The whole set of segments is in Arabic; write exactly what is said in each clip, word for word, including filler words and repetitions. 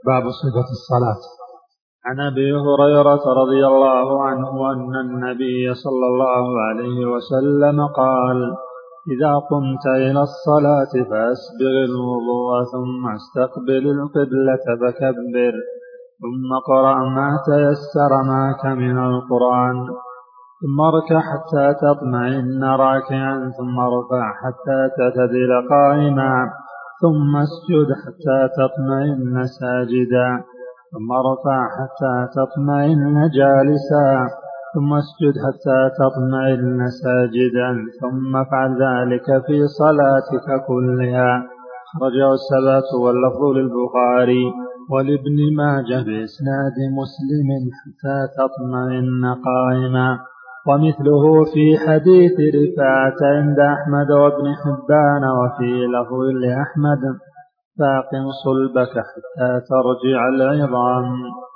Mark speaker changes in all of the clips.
Speaker 1: باب صفة الصلاة.
Speaker 2: عن أبي هريرة رضي الله عنه أن النبي صلى الله عليه وسلم قال: إذا قمت إلى الصلاة فأسبغ الوضوء ثم استقبل القبلة فكبر، ثم قرأ ما تيسر معك من القرآن، ثم اركع حتى تطمئن راكعا، ثم ارفع حتى تعتدل قائما، ثم اسجد حتى تطمئن ساجدا، ثم ارفع حتى تطمئن جالسا، ثم اسجد حتى تطمئن ساجدا، ثم افعل ذلك في صلاتك كلها. خرجه السبعة واللفظ للبخاري ولابن ماجه بإسناد مسلم حتى تطمئن قائما. ومثله في حديث رفاعة عند أحمد وابن حبان، وفي لفظ لأحمد: فاقم صلبك حتى ترجع العظام.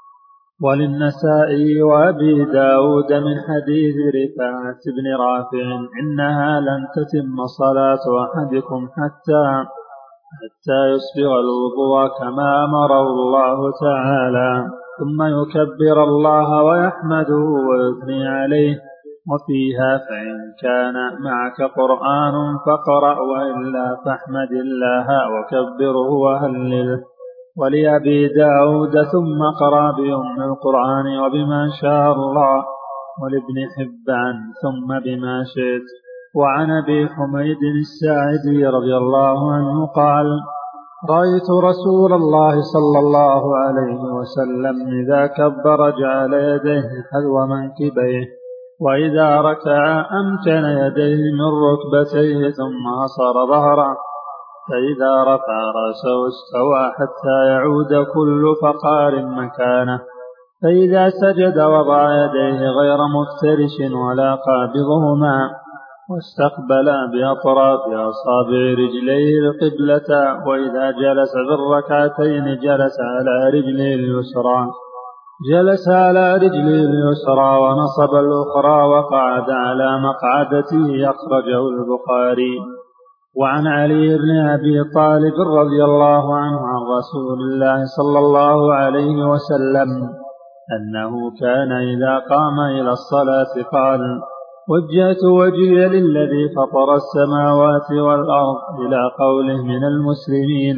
Speaker 2: وللنسائي وأبي داود من حديث رفاعة بن رافع: إنها لن تتم صلاة أحدكم حتى حتى يسبغ الوضوء كما أمره الله تعالى، ثم يكبر الله ويحمده ويثني عليه. وفيها: فإن كان معك قرآن فاقرأ، وإلا فاحمد الله وكبره وهلله. ولأبي داود: ثم قرأ بأم القرآن وبما شاء الله. ولابن حبان: ثم بما شئت. وعن أبي حميد الساعدي رضي الله عنه قال: رأيت رسول الله صلى الله عليه وسلم إذا كبر جعل يديه حذو منكبيه، وإذا ركع أمكن يديه من ركبتيه ثم أصر ظهره، فإذا رفع رأسه استوى حتى يعود كل فقار مكانه، فإذا سجد وضع يديه غير مفترش ولا قابضهما، واستقبل بأطراف أصابع رجليه القبلة، وإذا جلس في الركعتين جلس على رجله اليسرى جلس على رجله اليسرى ونصب الأخرى وقعد على مقعدته. أخرجه البخاري. وعن علي بن أبي طالب رضي الله عنه عن رسول الله صلى الله عليه وسلم أنه كان إذا قام إلى الصلاة قال: وجهت وجهي للذي فطر السماوات والأرض، إلى قوله من المسلمين: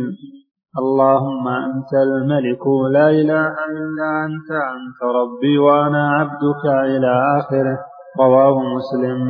Speaker 2: اللهم أنت الملك لا إله إلا أنت، أنت ربي وأنا عبدك، إلى آخره. رواه مسلم.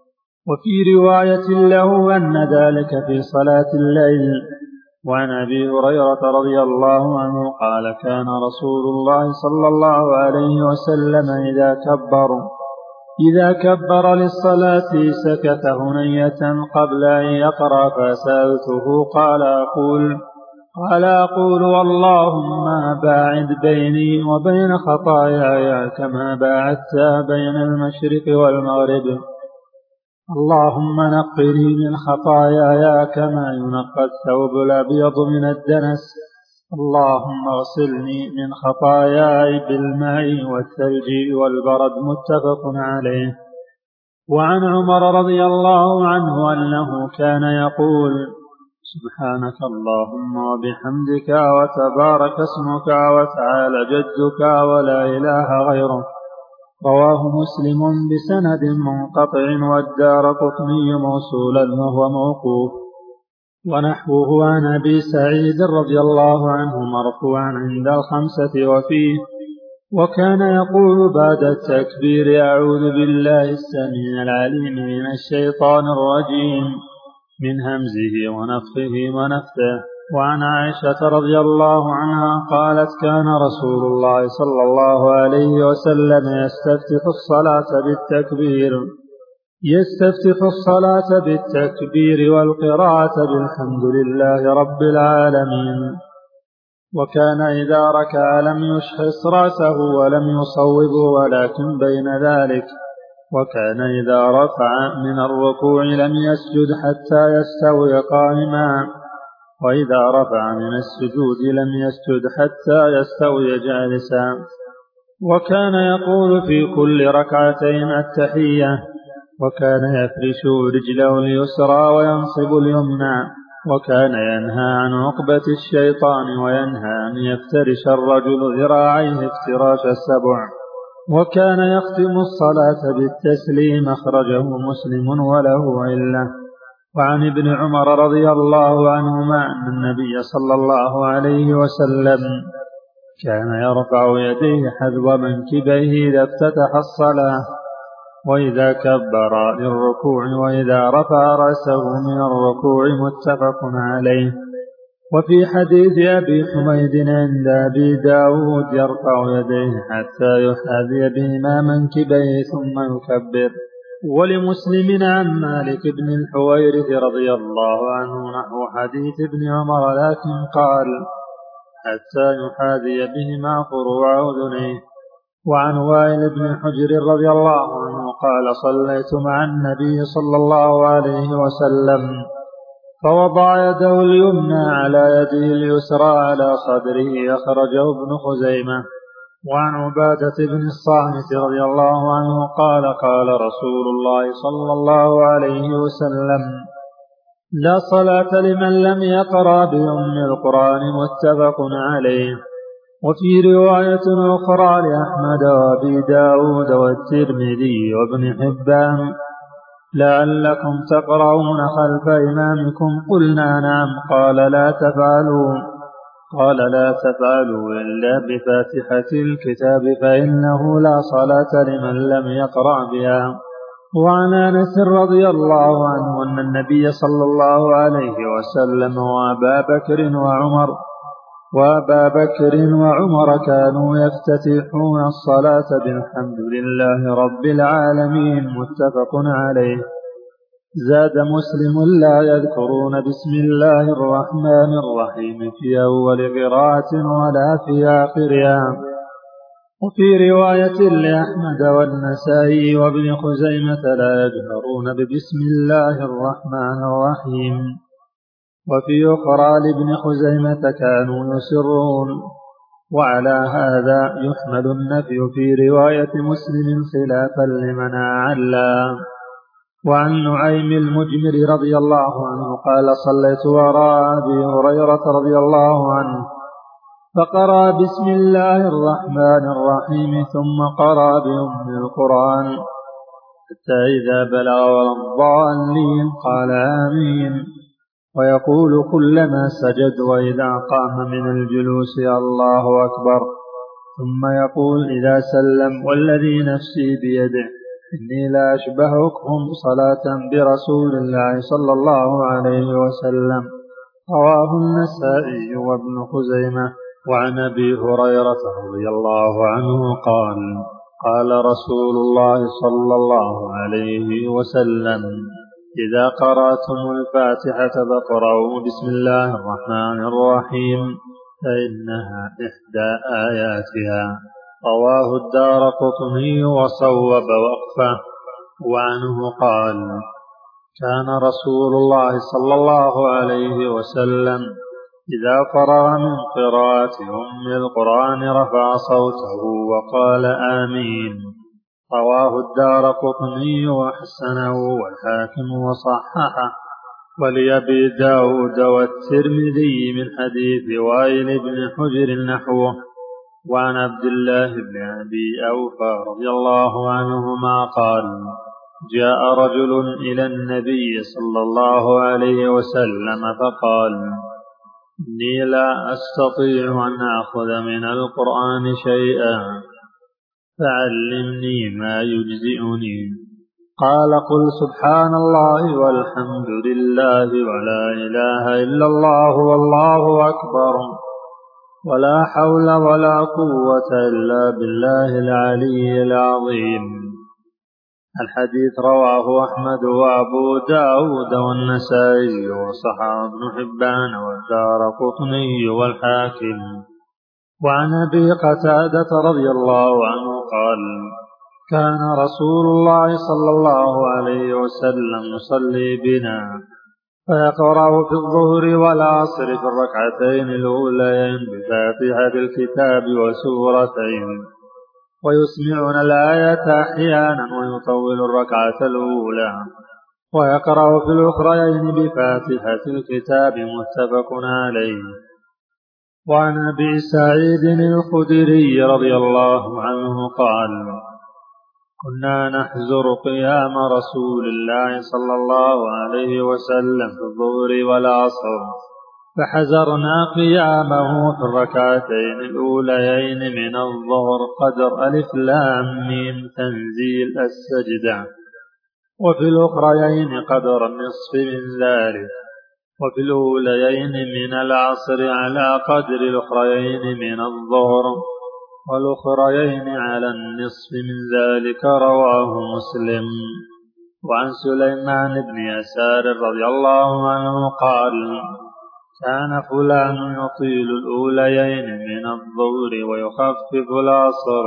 Speaker 2: وفي رواية له أن ذلك في صلاة الليل. وعن أبي هريرة رضي الله عنه قال: كان رسول الله صلى الله عليه وسلم إذا كبر إذا كبر للصلاة سكت هنية قبل أن يقرأ، فسألته قال أقول قال أقول اللهم باعد بيني وبين خطاياي كما باعدت بين المشرق والمغرب، اللهم نقني من خطاياي كما ينقى الثوب الأبيض من الدنس، اللهم اغسلني من خطاياي بالماء والثلج والبرد. متفق عليه. وعن عمر رضي الله عنه أنه كان يقول: سبحانك اللهم وبحمدك وتبارك اسمك وتعالى جدك ولا إله غيرك. رواه مسلم بسند منقطع، والدارقطني موصولا وهو موقوف. ونحوه عن أبي سعيد رضي الله عنه مرفوعا عند الخمسة. وفيه: وكان يقول بعد التكبير: أعوذ بالله السميع العليم من الشيطان الرجيم، من همزه ونفخه ونفثه. وعن عائشة رضي الله عنها قالت: كان رسول الله صلى الله عليه وسلم يستفتح الصلاة بالتكبير يستفتح الصلاة بالتكبير والقراءة بالحمد لله رب العالمين. وكان إذا ركع لم يشخص رأسه ولم يصوبه ولكن بين ذلك. وكان إذا رفع من الركوع لم يسجد حتى يستوي قائما، وإذا رفع من السجود لم يسجد حتى يستوي جالسا. وكان يقول في كل ركعتين التحية. وكان يفرش رجله اليسرى وينصب اليمنى وكان ينهى عن عقبة الشيطان وينهى أن يفترش الرجل ذراعيه افتراش السبع. وكان يختم الصلاة بالتسليم. أخرجه مسلم وله علة. وعن ابن عمر رضي الله عنهما أن النبي صلى الله عليه وسلم كان يرفع يديه حذو منكبيه إذا افتتح الصلاة وإذا كبر للركوع وإذا رفع رأسه من الركوع، متفق عليه. وفي حديث أبي حميد عند أبي داود يرفع يديه حتى يحاذي بهما منكبيه ثم يكبر. ولمسلم عن مالك بن الحويرث رضي الله عنه نحو حديث ابن عمر، لكن قال حتى يحاذي بهما فروع أذنيه. وعن وائل بن حجر رضي الله عنه قال صليت مع النبي صلى الله عليه وسلم فوضع يده اليمنى على يده اليسرى على صدره. أخرجه ابن خزيمة. وعن عبادة بن الصامت رضي الله عنه قال قال رسول الله صلى الله عليه وسلم لا صلاة لمن لم يقرأ بأم القرآن، متفق عليه. وفي رواية أخرى لأحمد وأبي داود والترمذي وابن حبان لعلكم تقرؤون خلف إمامكم، قلنا نعم، قال لا تفعلوا قال لا تفعلوا إلا بفاتحة الكتاب فإنه لا صلاة لمن لم يقرأ بها. وعن أنس رضي الله عنه أن النبي صلى الله عليه وسلم وأبا بكر وعمر وأبا بكر وعمر كانوا يفتتحون الصلاة بالحمد لله رب العالمين، متفق عليه. زاد مسلم لا يذكرون بسم الله الرحمن الرحيم في أول قراءة ولا في آخرها. وفي رواية لأحمد والنسائي وابن خزيمة لا يجهرون ببسم الله الرحمن الرحيم. وفي أخرى لابن خزيمة كانوا يسرون. وعلى هذا يحمل النفي في رواية مسلم خلافا لمن أعلى. وعن نعيم المجمر رضي الله عنه قال صليت وراء أبي هريرة رضي الله عنه فقرأ بسم الله الرحمن الرحيم ثم قرأ بأم القرآن حتى إذا بلغ الضالين قال آمين، ويقول كلما سجد وإذا قام من الجلوس الله أكبر، ثم يقول إذا سلم والذي نفسي بيده إني لا أشبهكم صلاة برسول الله صلى الله عليه وسلم. رواه النسائي وابن خزيمة. وعن أبي هريرة رضي الله عنه قال قال رسول الله صلى الله عليه وسلم إذا قرأتم الفاتحة فاقرؤوا بسم الله الرحمن الرحيم فإنها إحدى آياتها. رواه الدارقطني وصوب وقفه. وعنه قال كان رسول الله صلى الله عليه وسلم إذا فرغ من قراءة أم القرآن رفع صوته وقال آمين. رواه الدارقطني وحسنه والحاكم وصححه. ولأبي داود والترمذي من حديث وائل بن حجر نحوه. وعن عبد الله بن أبي أوفى رضي الله عنهما قال جاء رجل إلى النبي صلى الله عليه وسلم فقال إني لا أستطيع أن أخذ من القرآن شيئا فعلمني ما يجزئني. قال قل سبحان الله والحمد لله ولا إله إلا الله والله أكبر ولا حول ولا قوة إلا بالله العلي العظيم. الحديث رواه أحمد وأبو داود والنسائي وصححه ابن حبان والدارقطني والحاكم. وعن أبي قتادة رضي الله عنه قال كان رسول الله صلى الله عليه وسلم يصلي بنا فيقرأ في الظهر والعصر في الركعتين الأوليين بفاتحة الكتاب وسورتين ويسمعنا الآية أحيانا ويطول الركعة الأولى ويقرأ في الأخريين بفاتحة الكتاب متفق عليه. وعن أبي سعيد الخدري رضي الله عنه قال: كنا نحزر قيام رسول الله صلى الله عليه وسلم في الظهر والعصر، فحزرنا قيامه في الركعتين الأوليين من الظهر قدر ألف لام ميم تنزيل السجدة، وفي الأخريين قدر النصف من ذلك، وفي الأوليين من العصر على قدر الأخريين من الظهر، والأخريين على النصف من ذلك. رواه مسلم. وعن سليمان بن يسار رضي الله عنه قال: كان فلان يطيل الأوليين من الظهر ويخفف العصر،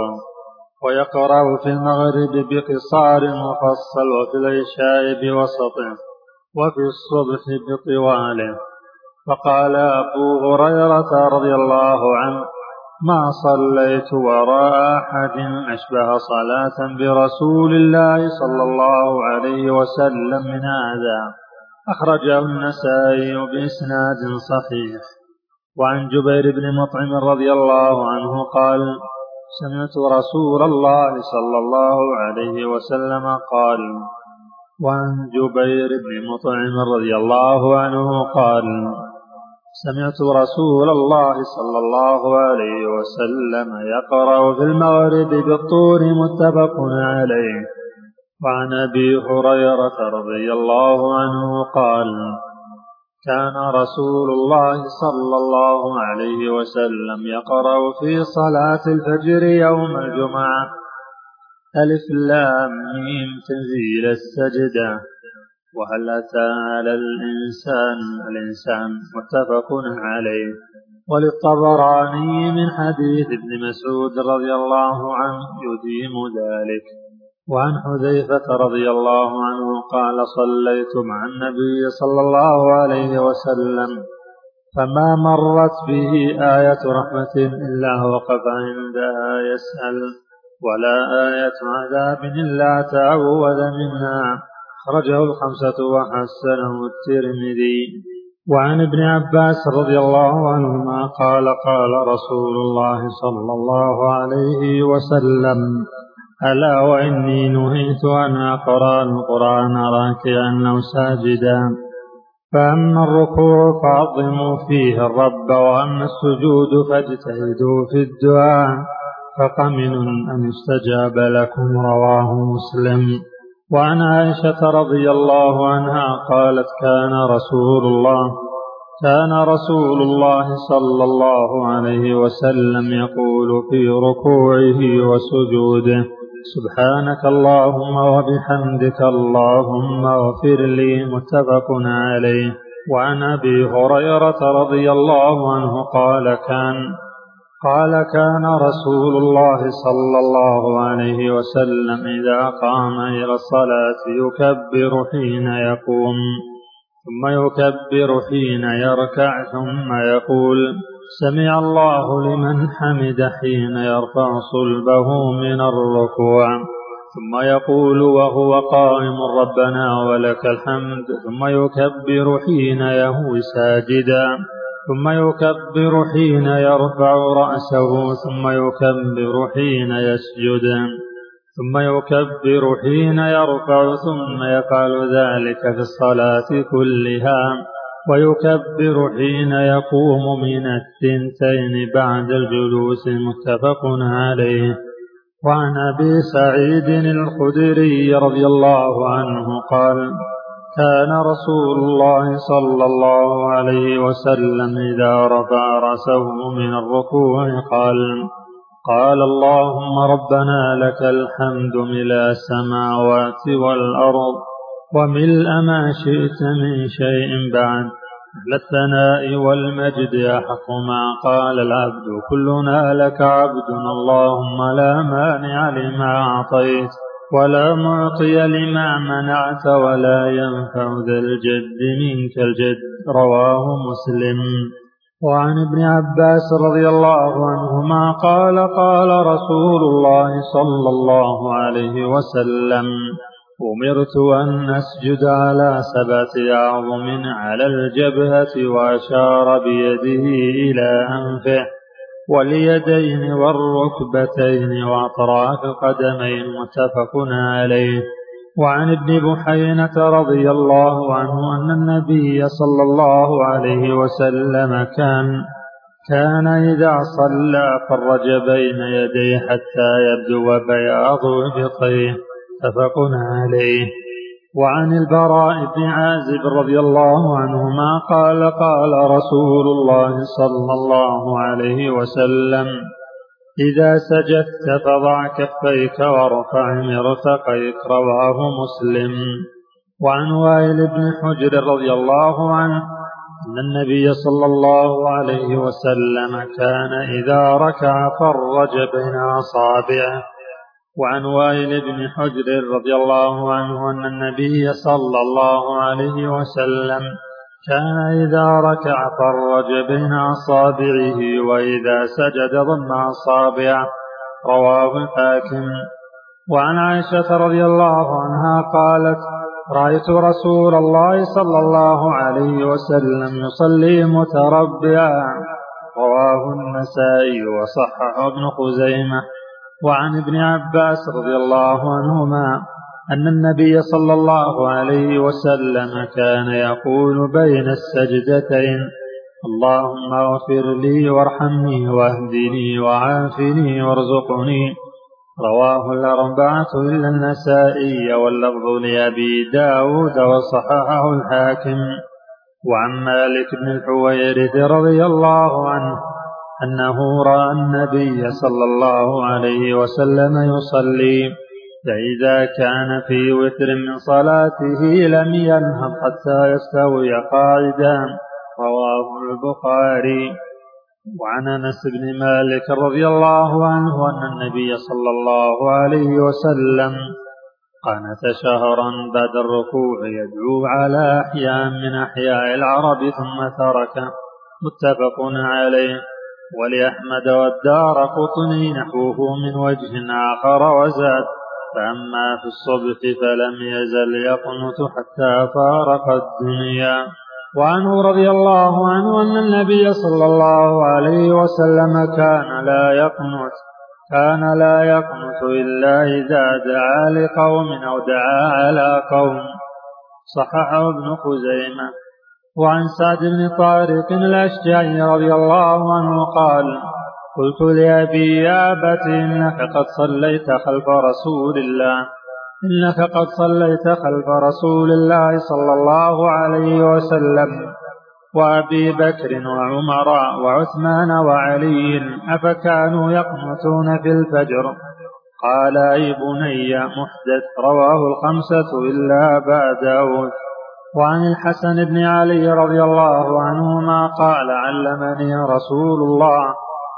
Speaker 2: ويقرأ في المغرب بقصار مفصل، وفي العشاء بوسطه، وفي الصبح بطواله. فقال أبو هريرة رضي الله عنه: ما صليت وراء أحد أشبه صلاة برسول الله صلى الله عليه وسلم من هذا. أخرجه النسائي بإسناد صحيح. وعن جبير بن مطعم رضي الله عنه قال: سمعت رسول الله صلى الله عليه وسلم قال. وعن جبير بن مطعم رضي الله عنه قال: سمعت رسول الله صلى الله عليه وسلم يقرأ في المغرب بالطور متفق عليه. وعن أبي هريرة رضي الله عنه قال: كان رسول الله صلى الله عليه وسلم يقرأ في صلاة الفجر يوم الجمعة ألف لام ميم تنزيل السجدة، وهل أتى على الإنسان الإنسان متفق عليه. وللطبراني من حديث ابن مسعود رضي الله عنه يديم ذلك. وعن حذيفة رضي الله عنه قال: صليت مع النبي صلى الله عليه وسلم فما مرت به آية رحمة إلا وقف عندها يسأل، ولا آية عذاب إلا تعوذ منها. أخرجه الخمسة وحسنه الترمذي. وعن ابن عباس رضي الله عنهما قال: قال رسول الله صلى الله عليه وسلم: ألا وإني نهيت أن أقرأ القرآن راكعا أو ساجدا، فأما الركوع فعظموا فيه الرب، وأما السجود فاجتهدوا في الدعاء، فقمن أن استجاب لكم. رواه مسلم. وعن عائشة رضي الله عنها قالت: كان رسول الله كان رسول الله صلى الله عليه وسلم يقول في ركوعه وسجوده: سبحانك اللهم وبحمدك اللهم اغفر لي. متفق عليه. وعن أبي هريرة رضي الله عنه قال: كان قال كان رسول الله صلى الله عليه وسلم إذا قام إلى الصلاة يكبر حين يقوم، ثم يكبر حين يركع، ثم يقول: سمع الله لمن حمد حين يرفع صلبه من الركوع، ثم يقول وهو قائم: ربنا ولك الحمد، ثم يكبر حين يهوي ساجدا، ثم يكبر حين يرفع رأسه، ثم يكبر حين يسجد، ثم يكبر حين يرفع، ثم يفعل ذلك في الصلاة كلها، ويكبر حين يقوم من الثنتين بعد الجلوس. متفق عليه. وعن أبي سعيد الخدري رضي الله عنه قال: كان رسول الله صلى الله عليه وسلم إذا رفع رأسه من الركوع قال: قال اللهم ربنا لك الحمد ملء السماوات والأرض وملء ما شئت من شيء بعد، أهل الثناء والمجد أحق ما قال العبد، كلنا لك عبد، اللهم لا مانع لما أعطيت ولا معطي لما منعت ولا ينفع ذا الجد منك الجد. رواه مسلم. وعن ابن عباس رضي الله عنهما قال: قال رسول الله صلى الله عليه وسلم: أمرت أن أسجد على سبعة أعظم على الجبهة، وأشار بيده إلى أنفه واليدين والركبتين وأطراف القدمين، متفق عليه. وعن ابن بحينة رضي الله عنه أن النبي صلى الله عليه وسلم كان كان إذا صلى فرج بين يديه حتى يبدو بياض إبطيه، متفق عليه. وعن البراء بن عازب رضي الله عنهما قال قال رسول الله صلى الله عليه وسلم: إذا سجدت فضع كفيك وارفع مرفقيك، رواه مسلم. وعن وائل بن حجر رضي الله عنه أن النبي صلى الله عليه وسلم كان إذا ركع فرج بين أصابعه. وعن وائل بن حجر رضي الله عنه أن النبي صلى الله عليه وسلم كان إذا ركع فرج بين أصابعه، وإذا سجد ضم أصابعه، رواه الحاكم. وعن عائشة رضي الله عنها قالت: رأيت رسول الله صلى الله عليه وسلم يصلي متربعا، رواه النسائي وصححه ابن خزيمة. وعن ابن عباس رضي الله عنهما أن النبي صلى الله عليه وسلم كان يقول بين السجدتين: اللهم اغفر لي وارحمني واهدني وعافني وارزقني، رواه الأربعة إلا النسائي، واللفظ لأبي داود وصححه الحاكم. وعن مالك بن الحويرث رضي الله عنه أنه رأى النبي صلى الله عليه وسلم يصلي، فإذا كان في وتر من صلاته لم ينهض حتى يستوي قاعدا، رواه البخاري. وعن أنس بن مالك رضي الله عنه أن النبي صلى الله عليه وسلم قنت شهرا بعد الركوع يدعو على أحياء من أحياء العرب ثم تركه، متفق عليه. ولأحمد والدارقطني نحوه من وجه آخر وزاد: فأما في الصبح فلم يزل يقنت حتى فارق الدنيا. وعنه رضي الله عنه أن النبي صلى الله عليه وسلم كان لا يقنت كان لا يقنت إلا إذا دعا لقوم أو دعا على قوم، صححه ابن خزيمة. وعن سعد بن طارق الأشجعي رضي الله عنه قال: قلت لأبي: يا أبت إنك قد صليت خلف رسول الله إنك قد صليت خلف رسول الله صلى الله عليه وسلم وأبي بكر وعمر وعثمان وعلي، أفكانوا يقنتون في الفجر؟ قال: أي بني محدث، رواه الخمسة إلا أبا داود. وعن الحسن بن علي رضي الله عنهما قال: علمني رسول الله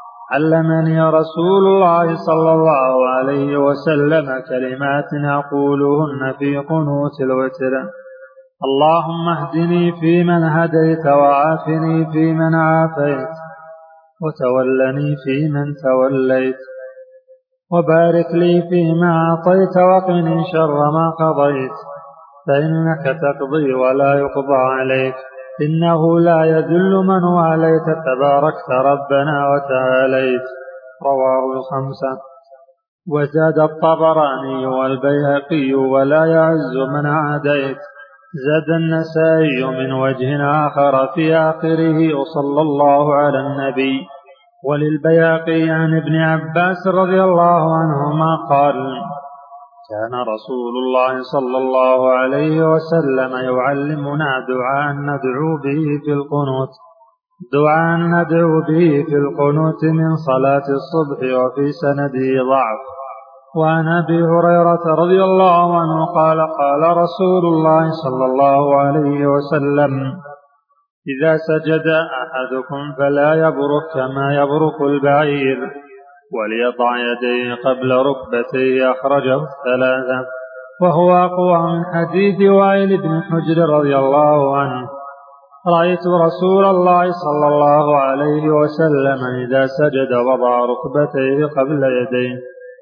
Speaker 2: علمني رسول الله صلى الله عليه وسلم كلمات أقولهن في قنوت الوتر: اللهم اهدني فيمن هديت، وعافني فيمن عافيت، وتولني فيمن توليت، وبارك لي فيما أعطيت، وقني شر ما قضيت، فإنك تقضي ولا يقضى عليك، إنه لا يذل من واليت، تباركت ربنا وتعاليت، رواه الخمسة. وزاد الطبراني والبيهقي: ولا يعز من عاديت. زاد النسائي من وجه آخر في آخره: وصلى الله على النبي. وللبيهقي عن ابن عباس رضي الله عنهما قال: كان رسول الله صلى الله عليه وسلم يعلمنا دعاء ندعو به في القنوت دعاء ندعو به في القنوت من صلاة الصبح، وفي سنده ضعف. وعن أبي هريرة رضي الله عنه قال: قال رسول الله صلى الله عليه وسلم: إذا سجد أحدكم فلا يبرك كما يبرك البعير، وليضع يديه قبل ركبتيه، أخرجه الثلاثة. وهو أقوى من حديث وائل بن حجر رضي الله عنه: رأيت رسول الله صلى الله عليه وسلم إذا سجد وضع ركبتيه قبل يديه،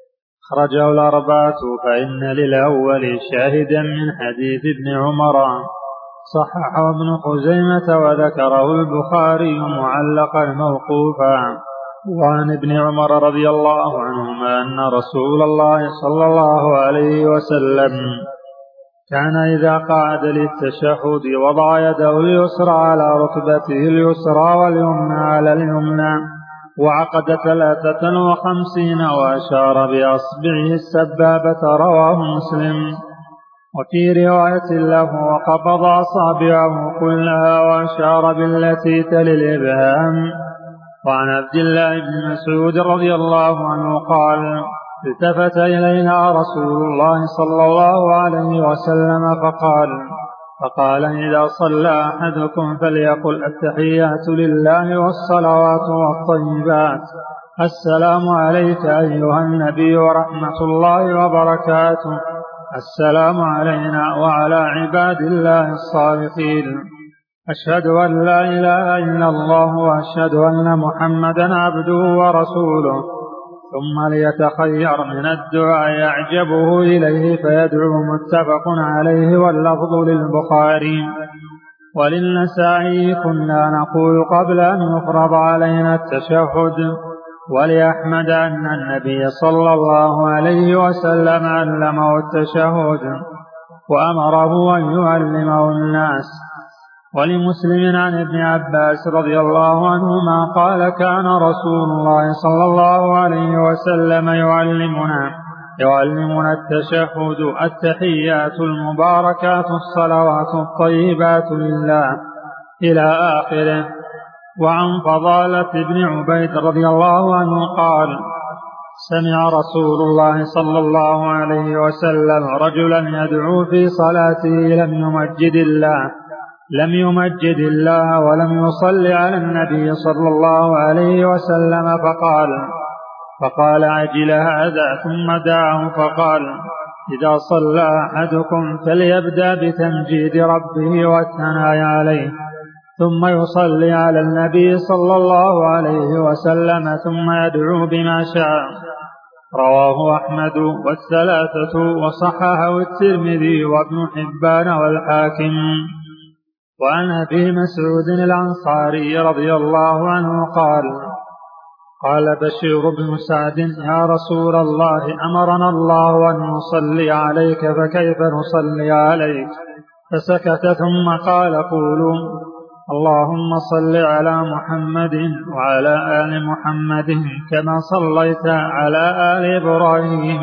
Speaker 2: أخرجه الأربعة. فإن للأول شاهدا من حديث ابن عمر صححه ابن خزيمة وذكره البخاري معلقا موقوفا. وعن ابن عمر رضي الله عنهما أن رسول الله صلى الله عليه وسلم كان إذا قعد للتشهد وضع يده اليسرى على ركبته اليسرى واليمنى على اليمنى وعقد ثلاثة وخمسين وأشار بأصبعه السبابة. رواه مسلم. وفي رواية له وقبض أصابعه كلها وأشار بالتي تلي الإبهام. وعن عبد الله بن مسعود رضي الله عنه قال التفت إلينا رسول الله صلى الله عليه وسلم فقال فقال إذا صلى أحدكم فليقل التحيات لله والصلوات والطيبات السلام عليك أيها النبي ورحمة الله وبركاته السلام علينا وعلى عباد الله الصالحين أشهد أن لا إله إلا الله وأشهد أن محمدا عبده ورسوله ثم ليتخير من الدعاء يعجبه إليه فيدعو. متفق عليه واللفظ للبخاري. وللنسائي كنا نقول قبل أن يفرض علينا التشهد. ولأحمد أن النبي صلى الله عليه وسلم علمه التشهد وأمره أن يعلمه الناس. ولمسلم عن ابن عباس رضي الله عنهما قال كان رسول الله صلى الله عليه وسلم يعلمنا يعلمنا التشهد التحيات المباركات الصلوات الطيبات لله إلى آخره. وعن فضالة بن عبيد رضي الله عنه قال سمع رسول الله صلى الله عليه وسلم رجلا يدعو في صلاته لم يمجد الله لم يمجد الله ولم يصل على النبي صلى الله عليه وسلم فقال فقال عجل هذا ثم دعاه فقال إذا صلى أحدكم فليبدأ بتمجيد ربه والثناء عليه ثم يصلي على النبي صلى الله عليه وسلم ثم يدعو بما شاء. رواه أحمد والثلاثة وصححه الترمذي وابن حبان والحاكم. وعن أبي مسعود الأنصاري رضي الله عنه قال قال بشير بن سعد يا رسول الله أمرنا الله أن نصلي عليك فكيف نصلي عليك؟ فسكت ثم قال قولوا اللهم صل على محمد وعلى آل محمد كما صليت على آل إبراهيم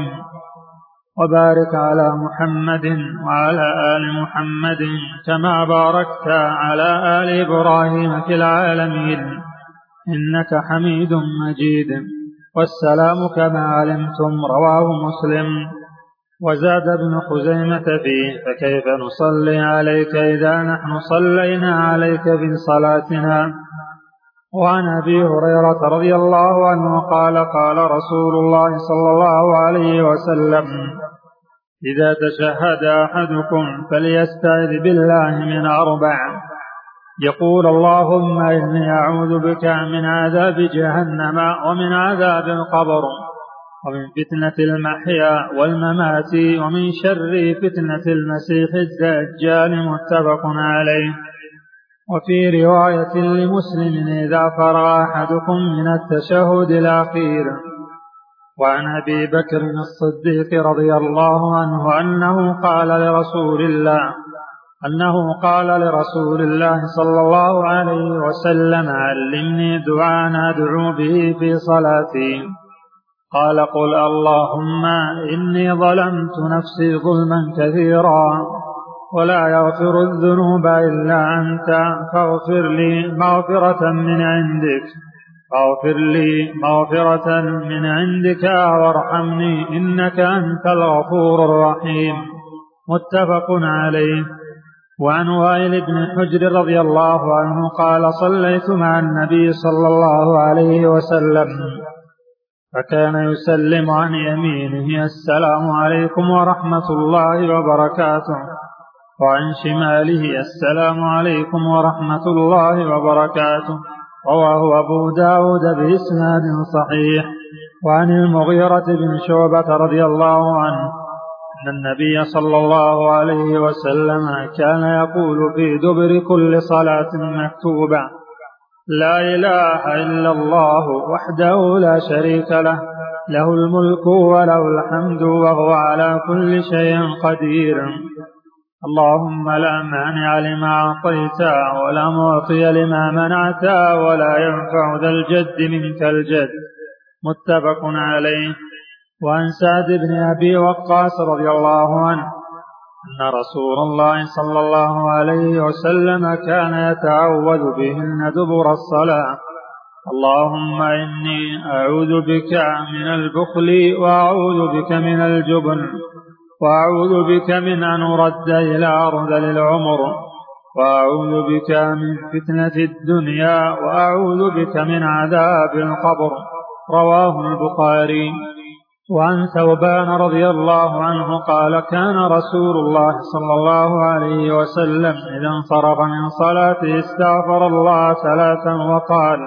Speaker 2: وبارك على محمد وعلى آل محمد كما باركت على آل إبراهيم في العالمين إنك حميد مجيد والسلام كما علمتم. رواه مسلم. وزاد ابن خزيمة فيه فكيف نصلي عليك إذا نحن صلينا عليك في صلاتنا. وعن أبي هريرة رضي الله عنه قال قال رسول الله صلى الله عليه وسلم إذا تشهد أحدكم فليستعذ بالله من أربع يقول اللهم إني أعوذ بك من عذاب جهنم ومن عذاب القبر ومن فتنة المحيا والممات ومن شر فتنة المسيح الدجال. متفق عليه. وفي رواية لمسلم إذا فرغ أحدكم من التشهد الأخير. وعن أبي بكر الصديق رضي الله عنه أنه قال لرسول الله أنه قال لرسول الله صلى الله عليه وسلم علمني دعاء أدعو به في صلاتي. قال قل اللهم إني ظلمت نفسي ظلما كثيرا ولا يغفر الذنوب إلا أنت فاغفر لي مغفرة من عندك فاغفر لي مغفرة من عندك وارحمني إنك أنت الغفور الرحيم. متفق عليه. وعن وائل بن حجر رضي الله عنه قال صليت مع النبي صلى الله عليه وسلم فكان يسلم عن يمينه السلام عليكم ورحمة الله وبركاته وعن شماله السلام عليكم ورحمة الله وبركاته. رواه أبو داود بإسناد صحيح. وعن المغيرة بن شعبة رضي الله عنه أن النبي صلى الله عليه وسلم كان يقول في دبر كل صلاة مكتوبة: لا إله إلا الله وحده لا شريك له، له الملك وله الحمد وهو على كل شيء قدير، اللهم لا مانع لما أعطيت ولا معطي لما منعت ولا ينفع ذا الجد منك الجد. متفق عليه. وعن سعد بن أبي وقاص رضي الله عنه أن رسول الله صلى الله عليه وسلم كان يتعوذ بهن دبر الصلاة: اللهم إني أعوذ بك من البخل وأعوذ بك من الجبن وأعوذ بك من أن أرد إلى أرذل العمر وأعوذ بك من فتنة الدنيا وأعوذ بك من عذاب القبر. رواه البخاري. وعن ثوبان رضي الله عنه قال: كان رسول الله صلى الله عليه وسلم إذا انصرف من صلاته استغفر الله ثلاثا وقال: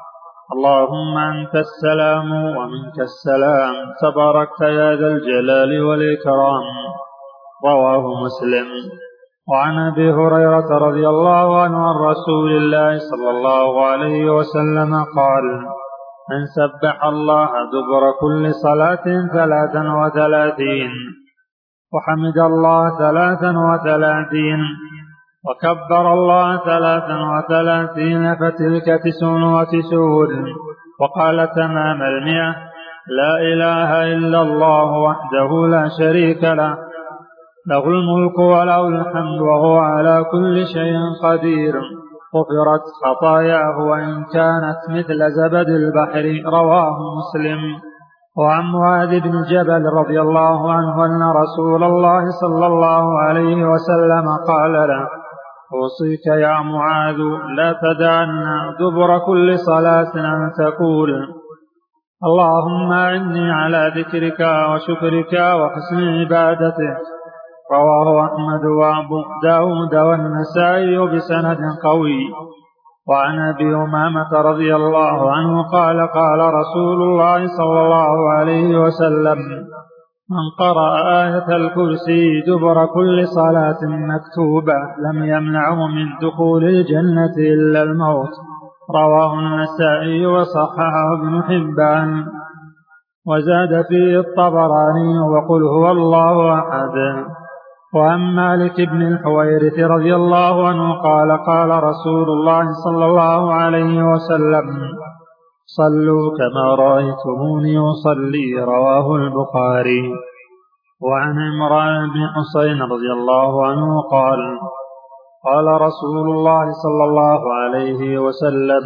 Speaker 2: اللهم أنت السلام ومنك السلام، تباركت يا ذا الجلال والإكرام. رواه مسلم. وعن أبي هريرة رضي الله عنه عن رسول الله صلى الله عليه وسلم قال: من سبح الله دبر كل صلاة ثلاثا وثلاثين، وحمد الله ثلاثا وثلاثين، وكبر الله ثلاثا وثلاثين، فتلك تسع وتسعون. وقال تمام المئة: لا إله إلا الله وحده لا شريك له، له الملك وله الحمد وهو على كل شيء قدير، غفرت خطاياه وإن كانت مثل زبد البحر. رواه مسلم. وعن معاذ بن جبل رضي الله عنه أن رسول الله صلى الله عليه وسلم قال له: أوصيك يا معاذ لا تدعن دبر كل صلاة أن تقول: اللهم أعني على ذكرك وشكرك وحسن عبادتك. رواه أحمد وأبو داود والنسائي بسند قوي. وعن أبي أمامة رضي الله عنه قال: قال رسول الله صلى الله عليه وسلم: من قرأ آية الكرسي دبر كل صلاة مكتوبة لم يمنعه من دخول الجنة إلا الموت. رواه النسائي وصححه ابن حبان. وزاد فيه الطبراني: وقل هو الله أحد. وعن مالك بن الحويرث رضي الله عنه قال: قال رسول الله صلى الله عليه وسلم: صلوا كما رأيتموني أصلي. رواه البخاري. وعن عمران بن حسين رضي الله عنه قال: قال رسول الله صلى الله عليه وسلم: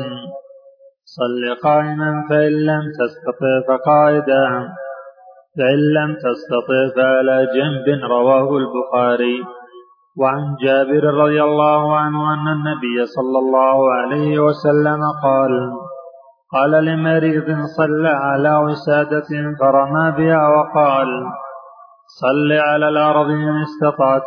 Speaker 2: صل قائما فإن لم تستطع فقاعدا فإن لم تستطع فعلى جنب. رواه البخاري. وعن جابر رضي الله عنه أن النبي صلى الله عليه وسلم قال: قال لمريض صلى على وسادة فرمى بها وقال: صل على الأرض إن استطعت،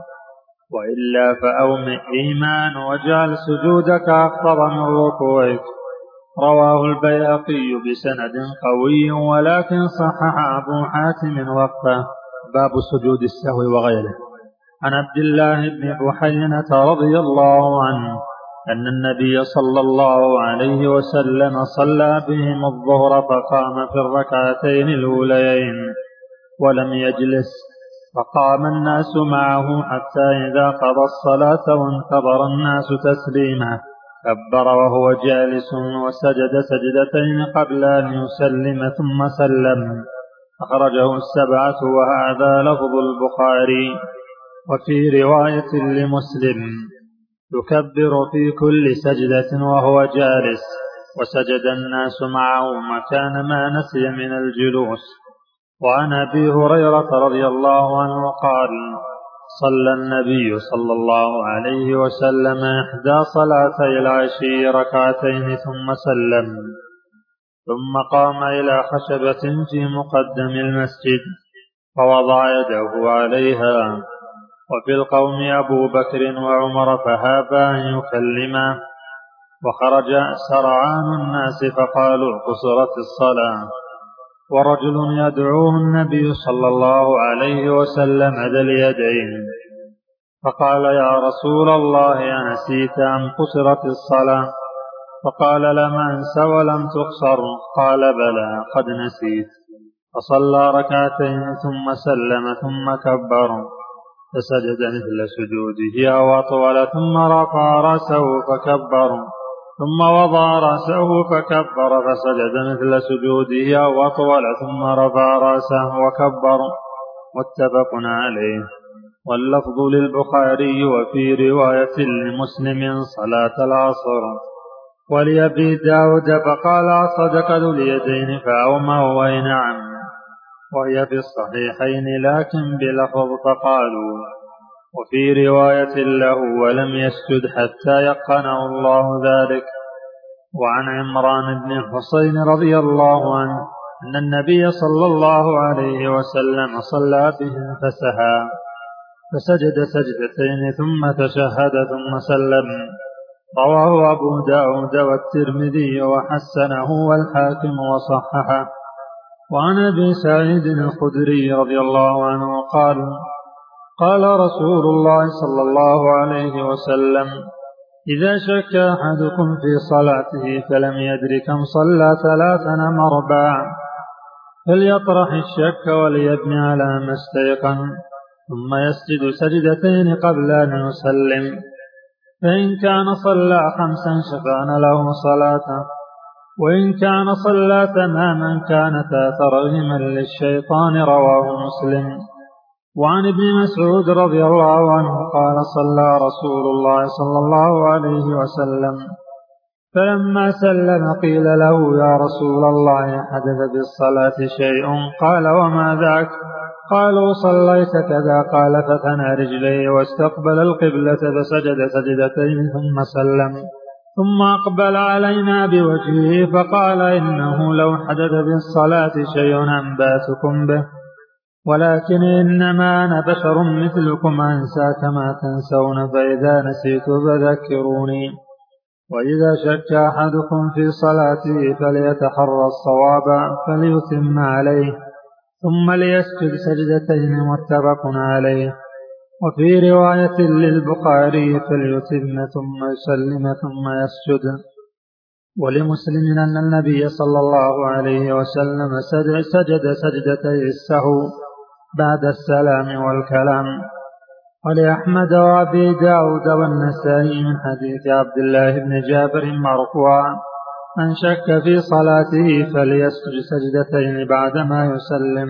Speaker 2: وإلا فأومئ إيمان واجعل سجودك أخطر من ركوعك. رواه البيهقي بسند قوي ولكن صحح أبو حاتم وقفه. باب سجود السهو وغيره. عن عبد الله بن بحينة رضي الله عنه أن النبي صلى الله عليه وسلم صلى بهم الظهر فقام في الركعتين الأوليين ولم يجلس، فقام الناس معه حتى إذا قضى الصلاة وانتظر الناس تسليمه كبر وهو جالس وسجد سجدتين قبل أن يسلم ثم سلم. أخرجه السبعة وهذا لفظ البخاري. وفي رواية لمسلم: يكبر في كل سجدة وهو جالس، وسجد الناس معه مكان ما نسي من الجلوس. وعن أبي هريرة رضي الله عنه قال: صلى النبي صلى الله عليه وسلم إحدى صلاتي العشي ركعتين ثم سلم، ثم قام إلى خشبة في مقدم المسجد فوضع يده عليها، وفي القوم أبو بكر وعمر فهابا أن يكلما، وخرج سرعان الناس فقالوا: قصرت الصلاة. ورجل يدعوه النبي صلى الله عليه وسلم ذا اليدين، فقال يا رسول الله أنسيت أم قصرت الصلاة؟ فقال لم أنس ولم تقصر. قال بلى قد نسيت. فصلى ركعتين ثم سلم ثم كبر فسجد مثل سجوده أو أطول، ثم رفع رأسه فكبر، ثم وضع رأسه فكبر فسجد مثل سجوده أو أطول، ثم رفع رأسه وكبر. متفق عليه. واللفظ للبخاري وفي رواية لمسلم صلاة العصر. ولأبي داود فقال صدق ذو اليدين فأومى وأي نعم، وهي في الصحيحين لكن بلفظ فقالوا. وفي رواية له ولم يسجد حتى يقنه الله ذلك. وعن عمران بن الحصين رضي الله عنه أن النبي صلى الله عليه وسلم صلى بهم فسهى فسجد سجدتين ثم تشهد ثم سلم. رواه أبو داود والترمذي وحسنه والحاكم وصححه. وعن أبي سعيد الخدري رضي الله عنه قال قال رسول الله صلى الله عليه وسلم إذا شك أحدكم في صلاته فلم يدر كم صلى ثلاثا أم أربعا فليطرح الشك وليبني على ما استيقن، ثم يسجد سجدتين قبل أن يسلم، فإن كان صلى خمسا شفعن له صلاته، وإن كان صلى تماما كانتا ترغيما للشيطان. رواه مسلم. وعن ابن مسعود رضي الله عنه قال صلى رسول الله صلى الله عليه وسلم فلما سلم قيل له يا رسول الله حدث بالصلاة شيء؟ قال وما ذاك؟ قالوا صليت كذا. قال فثنى رجليه واستقبل القبلة فسجد سجدتين ثم سلم، ثم أقبل علينا بوجهه فقال إنه لو حدث بالصلاة شيء أنباتكم به، ولكن إنما أنا بشر مثلكم أنسى كما تنسون، فإذا نسيت فذكروني. وإذا شك أحدكم في صلاته فليتحرى الصواب فليتم عليه ثم ليسجد سجدتين. متفق عليه. وفي رواية للبخاري فليتم ثم يسلم ثم يسجد. ولمسلم أن النبي صلى الله عليه وسلم سجد سجدتي السهو بعد السلام والكلام. ولأحمد وأبي داود والنسائي من حديث عبد الله بن جابر مرفوعا من شك في صلاته فليسجد سجدتين بعدما يسلم.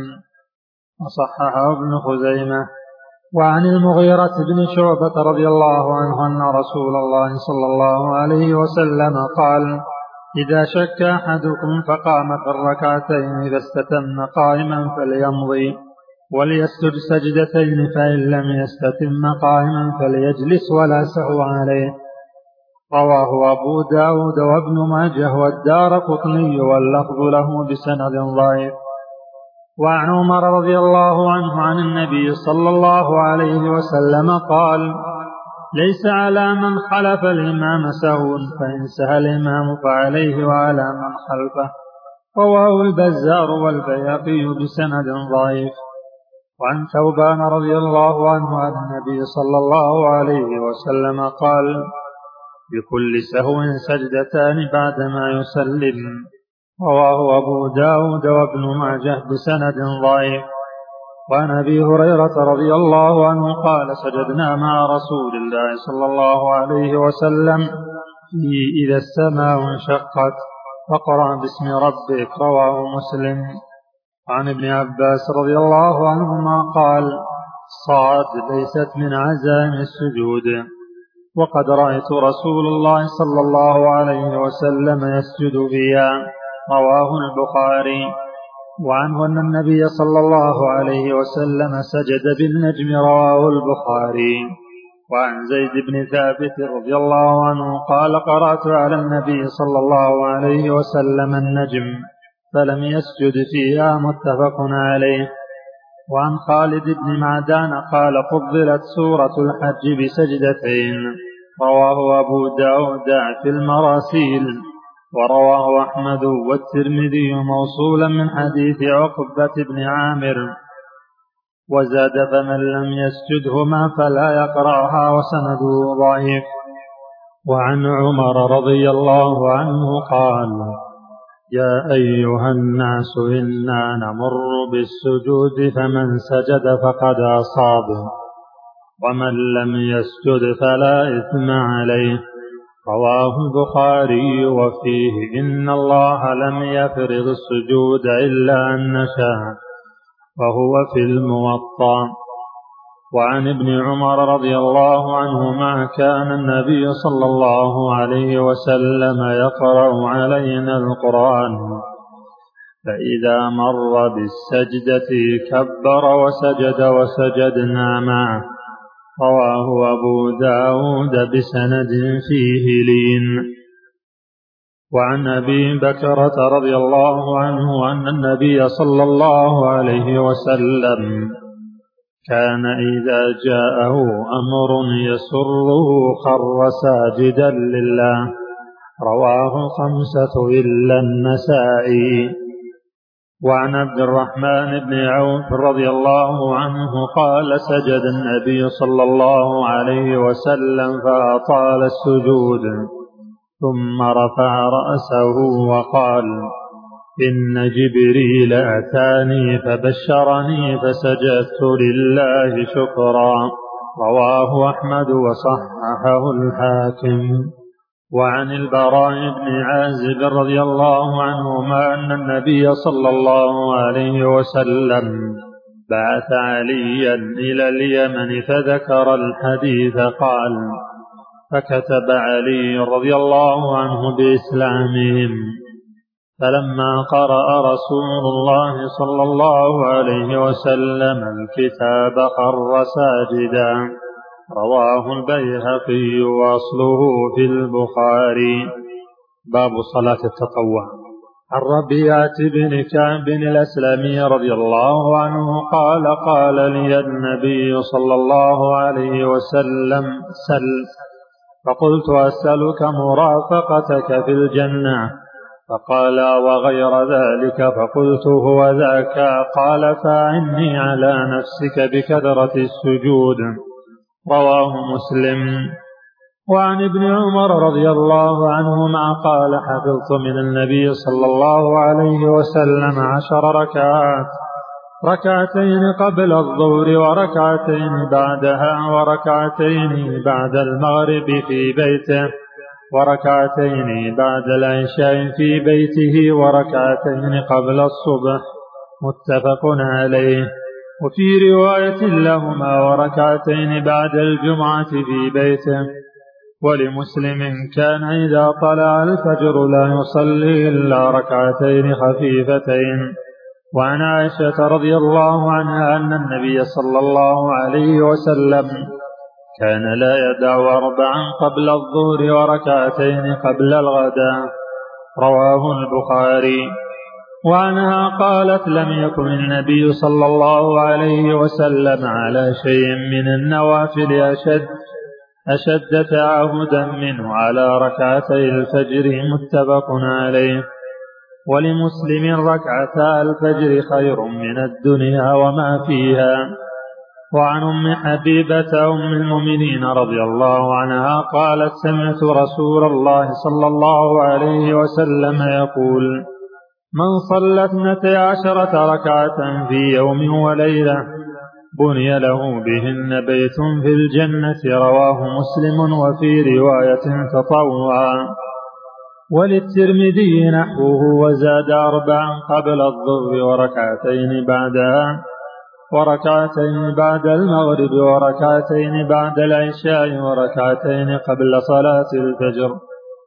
Speaker 2: وصححه ابن خزيمة. وعن المغيرة بن شعبة رضي الله عنه أن رسول الله صلى الله عليه وسلم قال إذا شك أحدكم فقام في الركعتين فاستتم قائما فليمضي وليسجد سجدتين، فإن لم يستتم قائما فليجلس ولا سهو عليه. رواه أبو داود وابن ماجه والدارقطني واللفظ له بسند ضعيف. وعن عمر رضي الله عنه عن النبي صلى الله عليه وسلم قال ليس على من خلف الإمام سهو، فإن سهى الإمام فعليه وعلى من خلفه. رواه البزار والبيهقي بسند ضعيف. وعن ثوبان رضي الله عنه عن النبي صلى الله عليه وسلم قال بكل سهو سجدتان بعدما يسلم. رواه أبو داود وابن ماجه بسند ضعيف. وعن أبي هريرة رضي الله عنه قال سجدنا مع رسول الله صلى الله عليه وسلم في إذا السماء انشقت فقرأ باسم ربك. رواه مسلم. عن ابن عباس رضي الله عنهما قال صاد ليست من عزائم السجود، وقد رأيت رسول الله صلى الله عليه وسلم يسجد بها. رواه البخاري. وعنه أن النبي صلى الله عليه وسلم سجد بالنجم. رواه البخاري. وعن زيد بن ثابت رضي الله عنه قال قرأت على النبي صلى الله عليه وسلم النجم فلم يسجد فيها. متفق عليه. وعن خالد بن معدان قال فضلت سورة الحج بسجدتين. رواه أبو داود في المراسيل. ورواه أحمد والترمذي موصولا من حديث عقبة بن عامر، وزاد فمن لم يسجدهما فلا يقرأها، وسنده ضعيف. وعن عمر رضي الله عنه قال: يا أيها الناس إنا نمر بالسجود فمن سجد فقد أصاب، ومن لم يسجد فلا إثم عليه. رواه البخاري. وفيه: إن الله لم يفرض السجود إلا أن نشاء، وهو في الموطأ. وعن ابن عمر رضي الله عنهما: كان النبي صلى الله عليه وسلم يقرأ علينا القرآن، فإذا مر بالسجدة كبر وسجد وسجدنا معه. رواه أبو داود بسند فيه لين. وعن أبي بكرة رضي الله عنه أن النبي صلى الله عليه وسلم كان إذا جاءه أمر يسره خر ساجدا لله. رواه خمسة إلا النسائي. وعن عبد الرحمن بن عوف رضي الله عنه قال: سجد النبي صلى الله عليه وسلم فأطال السجود، ثم رفع رأسه وقال: إن جبريل أتاني فبشرني فسجدت لله شكرا. رواه أحمد وصححه الحاكم. وعن البراء بن عازب رضي الله عنهما أن النبي صلى الله عليه وسلم بعث عليا إلى اليمن فذكر الحديث قال: فكتب علي رضي الله عنه بإسلامهم، فلما قرأ رسول الله صلى الله عليه وسلم الكتاب خر ساجدا. رواه البيهقي وأصله في البخاري. باب صلاة التطوع. عن ربيعة بن كعب الأسلمي رضي الله عنه قال: قال لي النبي صلى الله عليه وسلم: سل. فقلت: أسألك مرافقتك في الجنة. فقال: وغير ذلك؟ فقلت: هو ذاك. قال: فأعني على نفسك بكثرة السجود. رواه مسلم. وعن ابن عمر رضي الله عنهما قال: حفظت من النبي صلى الله عليه وسلم عشر ركعات، ركعتين قبل الظهر وركعتين بعدها، وركعتين بعد المغرب في بيته، وركعتين بعد العشاء في بيته، وركعتين قبل الصبح. متفق عليه. وفي رواية لهما: وركعتين بعد الجمعة في بيته. ولمسلم: كان إذا طلع الفجر لا يصلي إلا ركعتين خفيفتين. وعن عائشة رضي الله عنها أن النبي صلى الله عليه وسلم كان لا يدع أربعا قبل الظهر وركعتين قبل الغداء. رواه البخاري. وعنها قالت: لم يكن النبي صلى الله عليه وسلم على شيء من النوافل أشد أشد تعهدا منه على ركعتي الفجر. متفق عليه. ولمسلم: ركعتا الفجر خير من الدنيا وما فيها. وعن أم حبيبة أم المؤمنين رضي الله عنها قالت: سمعت رسول الله صلى الله عليه وسلم يقول: من صلى اثنتي عشرة ركعة في يوم وليلة بني له بهن بيت في الجنة. رواه مسلم. وفي رواية: تطوعا. وللترمذي نحوه وزاد: أربعا قبل الظهر وركعتين بعدها، وركعتين بعد المغرب، وركعتين بعد العشاء، وركعتين قبل صلاة الفجر.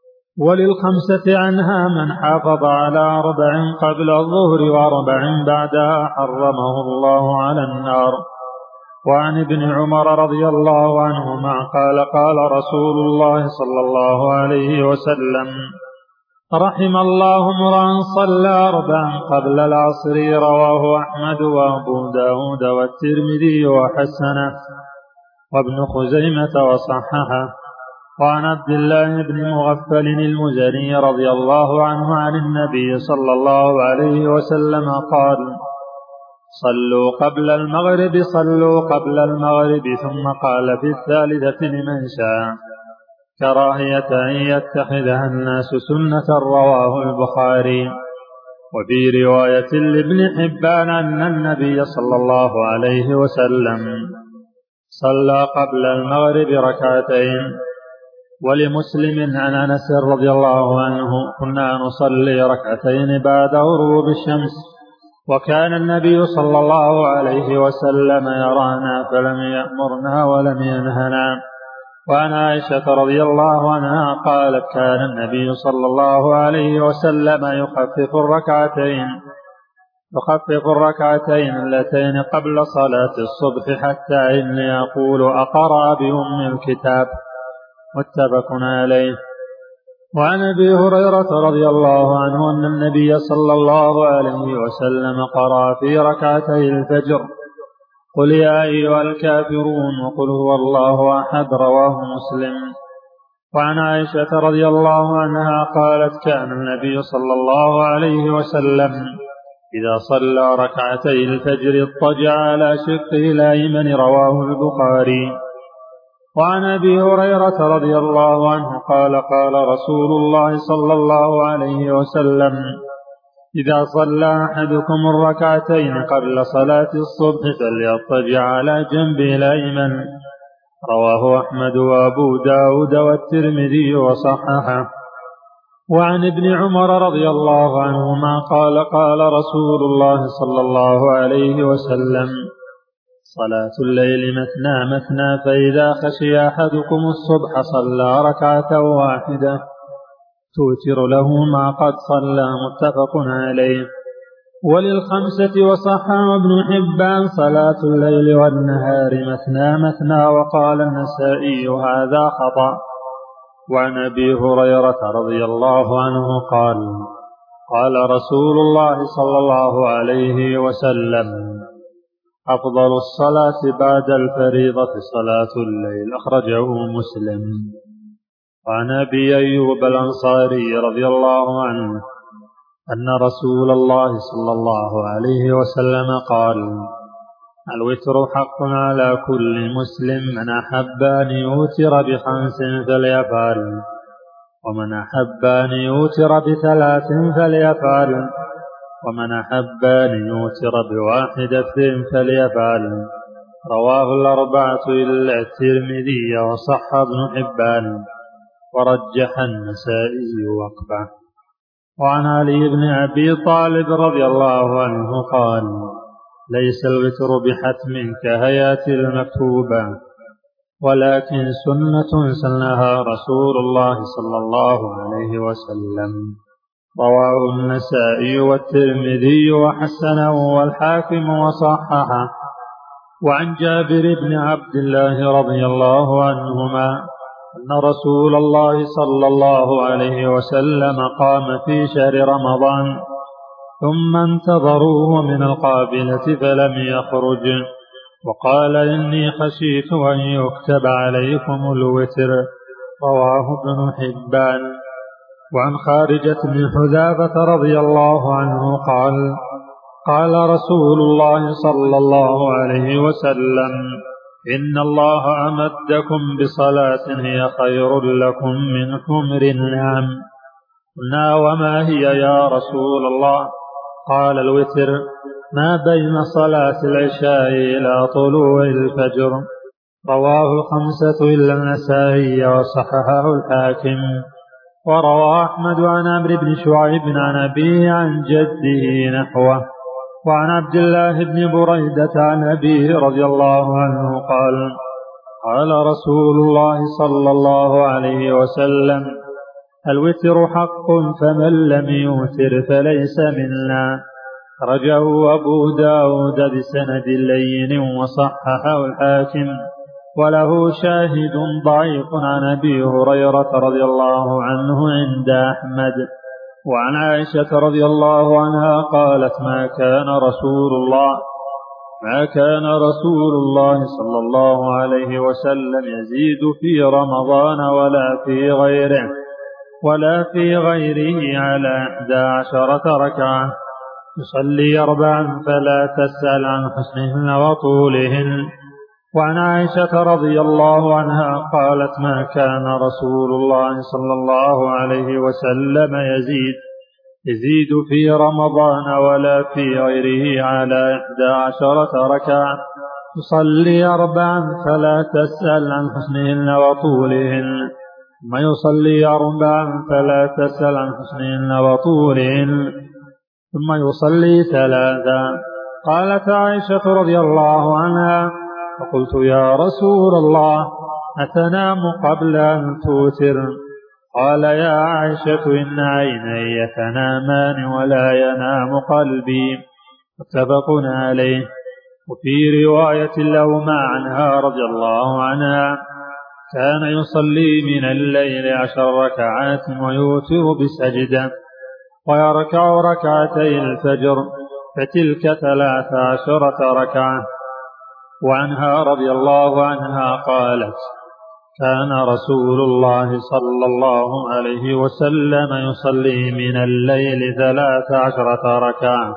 Speaker 2: وللخمسة عنها: من حافظ على أربع قبل الظهر وأربع بعدها حرمه الله على النار. وعن ابن عمر رضي الله عنهما قال: قال رسول الله صلى الله عليه وسلم: رحم الله امرأ صلى أربعا قبل العصر. رواه أحمد وأبو داود والترمذي وحسنه، وابن خزيمة وصححه. وعن عبد الله بن مغفل المزني رضي الله عنه عن النبي صلى الله عليه وسلم قال: صلوا قبل المغرب صلوا قبل المغرب. ثم قال في الثالثة لمن شاء: كراهية أن يتخذها الناس سنة. رواه البخاري. وفي رواية لابن حبان أن النبي صلى الله عليه وسلم صلى قبل المغرب ركعتين. ولمسلم عن أنس رضي الله عنه: كنا نصلي ركعتين بعد غروب الشمس، وكان النبي صلى الله عليه وسلم يرانا فلم يأمرنا ولم ينهنا. وعن عائشة رضي الله عنها قالت: كان النبي صلى الله عليه وسلم يخفف الركعتين يخفف الركعتين اللتين قبل صلاة الصبح حتى إني أقول: أقرأ بأم الكتاب. متفق عليه. وعن أبي هريرة رضي الله عنه أن النبي صلى الله عليه وسلم قرأ في ركعتي الفجر: قل يا أيها الكافرون وقل هو الله أحد. رواه مسلم. وعن عائشة رضي الله عنها قالت: كان النبي صلى الله عليه وسلم إذا صلى ركعتي الفجر اضطجع على شقه الأيمن. رواه البخاري. وعن أبي هريرة رضي الله عنه قال: قال رسول الله صلى الله عليه وسلم: إذا صلى أحدكم الركعتين قبل صلاة الصبح فليضطجع على جنبه الأيمن. رواه أحمد وأبو داود والترمذي وصححه. وعن ابن عمر رضي الله عنهما قال: قال رسول الله صلى الله عليه وسلم: صلاة الليل مثنى مثنى، فإذا خشي أحدكم الصبح صلى ركعة واحدة توتر له ما قد صلى. متفق عليه. وللخمسة وصححه ابن حبان: صلاة الليل والنهار مثنى مثنى. وقال النسائي: هذا خطأ. وعن أبي هريرة رضي الله عنه قال: قال رسول الله صلى الله عليه وسلم: أفضل الصلاة بعد الفريضة صلاة الليل. أخرجه مسلم. وعن أبي أيوب الأنصاري رضي الله عنه أن رسول الله صلى الله عليه وسلم قال: الوتر حق على كل مسلم، من أحب أن يوتر بخمس فليفعل، ومن أحب أن يوتر بثلاث فليفعل، ومن أحب أن يوتر بواحدة فليفعل. رواه الأربعة إلا الترمذي وصح ابن حبان ورجح النسائي وقفه. وعن علي بن أبي طالب رضي الله عنه قال: ليس الوتر بحتم كهيئة المكتوبة، ولكن سنة سنها رسول الله صلى الله عليه وسلم. رواه النسائي والترمذي وحسنه والحاكم وصححه. وعن جابر بن عبد الله رضي الله عنهما أن رسول الله صلى الله عليه وسلم قام في شهر رمضان ثم انتظروه من القابلة فلم يخرج، وقال: إني خشيت أن يكتب عليكم الوتر. رواه ابن حبان. وعن خارجة بن حذافة رضي الله عنه قال: قال رسول الله صلى الله عليه وسلم: إن الله أمدكم بصلاة هي خير لكم من حمر النعم. قلنا: وما هي يا رسول الله؟ قال: الوتر، ما بين صلاة العشاء إلى طلوع الفجر. رواه الخمسة إلا النسائي وصححه الحاكم. وروى أحمد عن عمرو بن شعيب عن أبيه عن جده نحوه. وعن عبد الله بن بريدة عن أبيه رضي الله عنه قال: قال رسول الله صلى الله عليه وسلم: الوتر حق، فمن لم يوتر فليس منا. خرجه أبو داود بسند لين وصححه الحاكم، وله شاهد ضعيف عن أبي هريرة رضي الله عنه عند أحمد. وعن عائشة رضي الله عنها قالت: ما كان رسول الله ما كان رسول الله صلى الله عليه وسلم يزيد في رمضان ولا في غيره ولا في غيره على إحدى عشرة ركعة، يصلي أربعا فلا تسأل عن حسنهن وطولهن. وعن عائشة رضي الله عنها قالت: ما كان رسول الله صلى الله عليه وسلم يزيد يزيد في رمضان ولا في غيره على إحدى عشرة ركعة، يصلي أربعا فلا تسأل عن حسنهن وطولهن، ثم يصلي أربعا فلا تسأل عن حسنهن وطولهن، ثم يصلي ثلاثا. قالت عائشة رضي الله عنها: فقلت: يا رسول الله، أتنام قبل أن توتر؟ قال: يا عائشة، إن عيني تنامان ولا ينام قلبي. متفق عليه. وفي رواية لهما عنها رضي الله عنها: كان يصلي من الليل عشر ركعات ويوتر بسجدة، ويركع ركعتي الفجر، فتلك ثلاث عشرة ركعة. وعنها رضي الله عنها قالت: كان رسول الله صلى الله عليه وسلم يصلي من الليل ثلاث عشرة ركعة،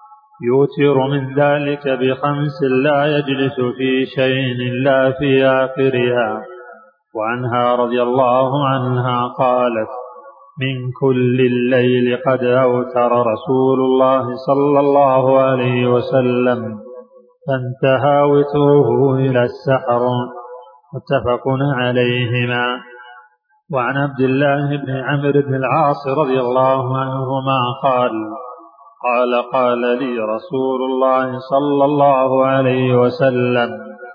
Speaker 2: يوتر من ذلك بخمس لا يجلس في شيء إلا في آخرها. وعنها رضي الله عنها قالت: من كل الليل قد أوتر رسول الله صلى الله عليه وسلم، فانتهى وتره إلى السحر. متفق عليهما. وعن عبد الله بن عمرو بن العاص رضي الله عنهما قال: قال قال لي رسول الله صلى الله عليه وسلم: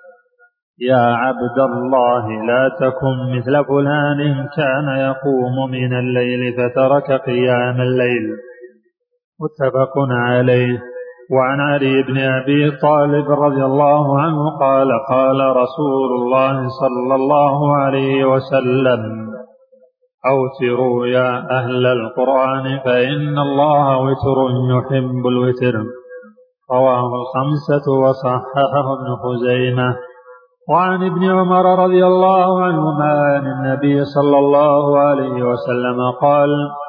Speaker 2: يا عبد الله، لا تكن مثل فلان كان يقوم من الليل فترك قيام الليل. متفق عليه. وعن علي بن أبي طالب رضي الله عنه قال: قال رسول الله صلى الله عليه وسلم: أوتروا يا أهل القرآن فإن الله وتر يحب الوتر. رواه الخمسة وصححه ابن خزيمة. وعن ابن عمر رضي الله عنهما عن النبي صلى الله عليه وسلم قال: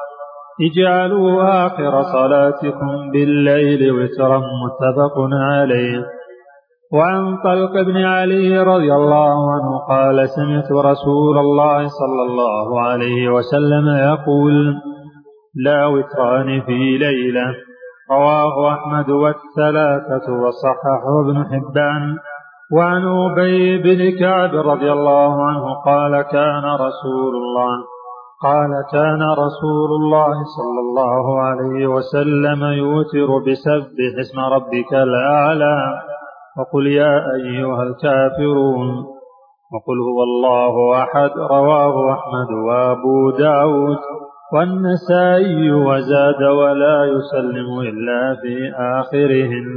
Speaker 2: اجعلوا آخر صلاتكم بالليل وترا. متفق عليه. وعن طلق بن علي رضي الله عنه قال: سمعت رسول الله صلى الله عليه وسلم يقول: لا وتران في ليلة. رواه أحمد والثلاثة وصححه ابن حبان. وعن أبي بن كعب رضي الله عنه قال: كان رسول الله قال كان رسول الله صلى الله عليه وسلم يوتر بسبح اسم ربك الأعلى، وقل يا أيها الكافرون، وقل هو الله أحد. رواه أحمد وأبو داود والنسائي. وزاد: ولا يسلم إلا في آخرهن.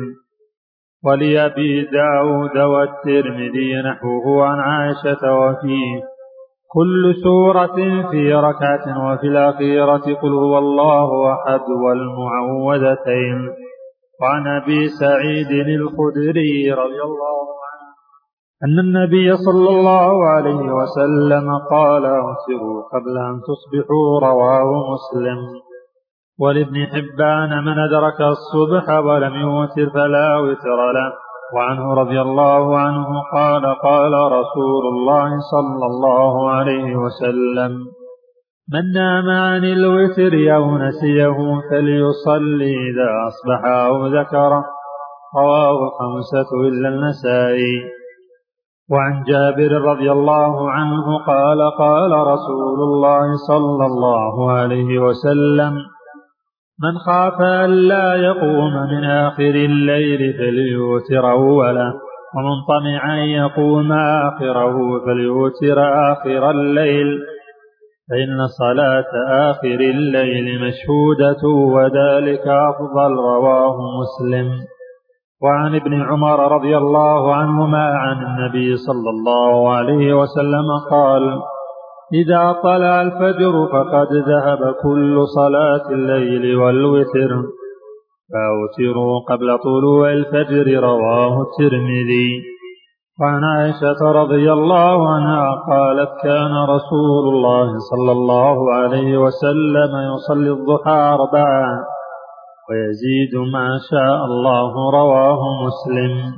Speaker 2: ولأبي داود والترمذي نحوه عن عائشة وفيه: كل سورة في ركعة، وفي الأخيرة قل هو الله أحد والمعوذتين. وعن أبي سعيد الخدري رضي الله عنه أن النبي صلى الله عليه وسلم قال: أوتروا قبل أن تصبحوا. رواه مسلم. ولابن حبان: من أدرك الصبح ولم يوتر فلا وتر له. وعنه رضي الله عنه قال: قال رسول الله صلى الله عليه وسلم: من نام عن الوتر أو نسيه فليصلي إذا أصبح أو ذكره. رواه الخمسة إلا النسائي. وعن جابر رضي الله عنه قال: قال رسول الله صلى الله عليه وسلم: من خاف ألا يقوم من آخر الليل فليوتر أوله، ومن طمع أن يقوم آخره فليوتر آخر الليل، فإن صلاة آخر الليل مشهودة وذلك أفضل. رواه مسلم. وعن ابن عمر رضي الله عنهما عن النبي صلى الله عليه وسلم قال: إذا طلع الفجر فقد ذهب كل صلاة الليل والوتر. فأوتروا قبل طلوع الفجر. رواه الترمذي. وعن عائشة رضي الله عنها قالت كان رسول الله صلى الله عليه وسلم يصلي الضحى أربعا ويزيد ما شاء الله. رواه مسلم.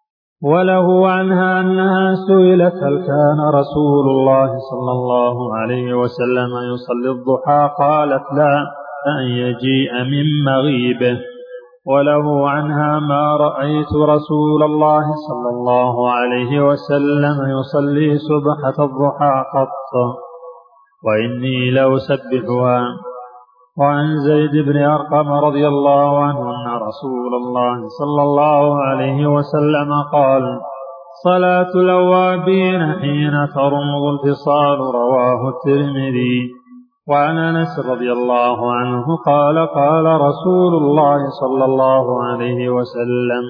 Speaker 2: وله عنها أنها سئلت هل كان رسول الله صلى الله عليه وسلم يصلي الضحى قالت لا، أن يجيء من مغيبه. وله عنها ما رأيت رسول الله صلى الله عليه وسلم يصلي سبحة الضحى قط، وإني لأسبحها. وعن زيد بن أرقم رضي الله عنه أن رسول الله صلى الله عليه وسلم قال صلاة الأوابين حين ترمض الفصال. رواه الترمذي. وعن أنس رضي الله عنه قال قال رسول الله صلى الله عليه وسلم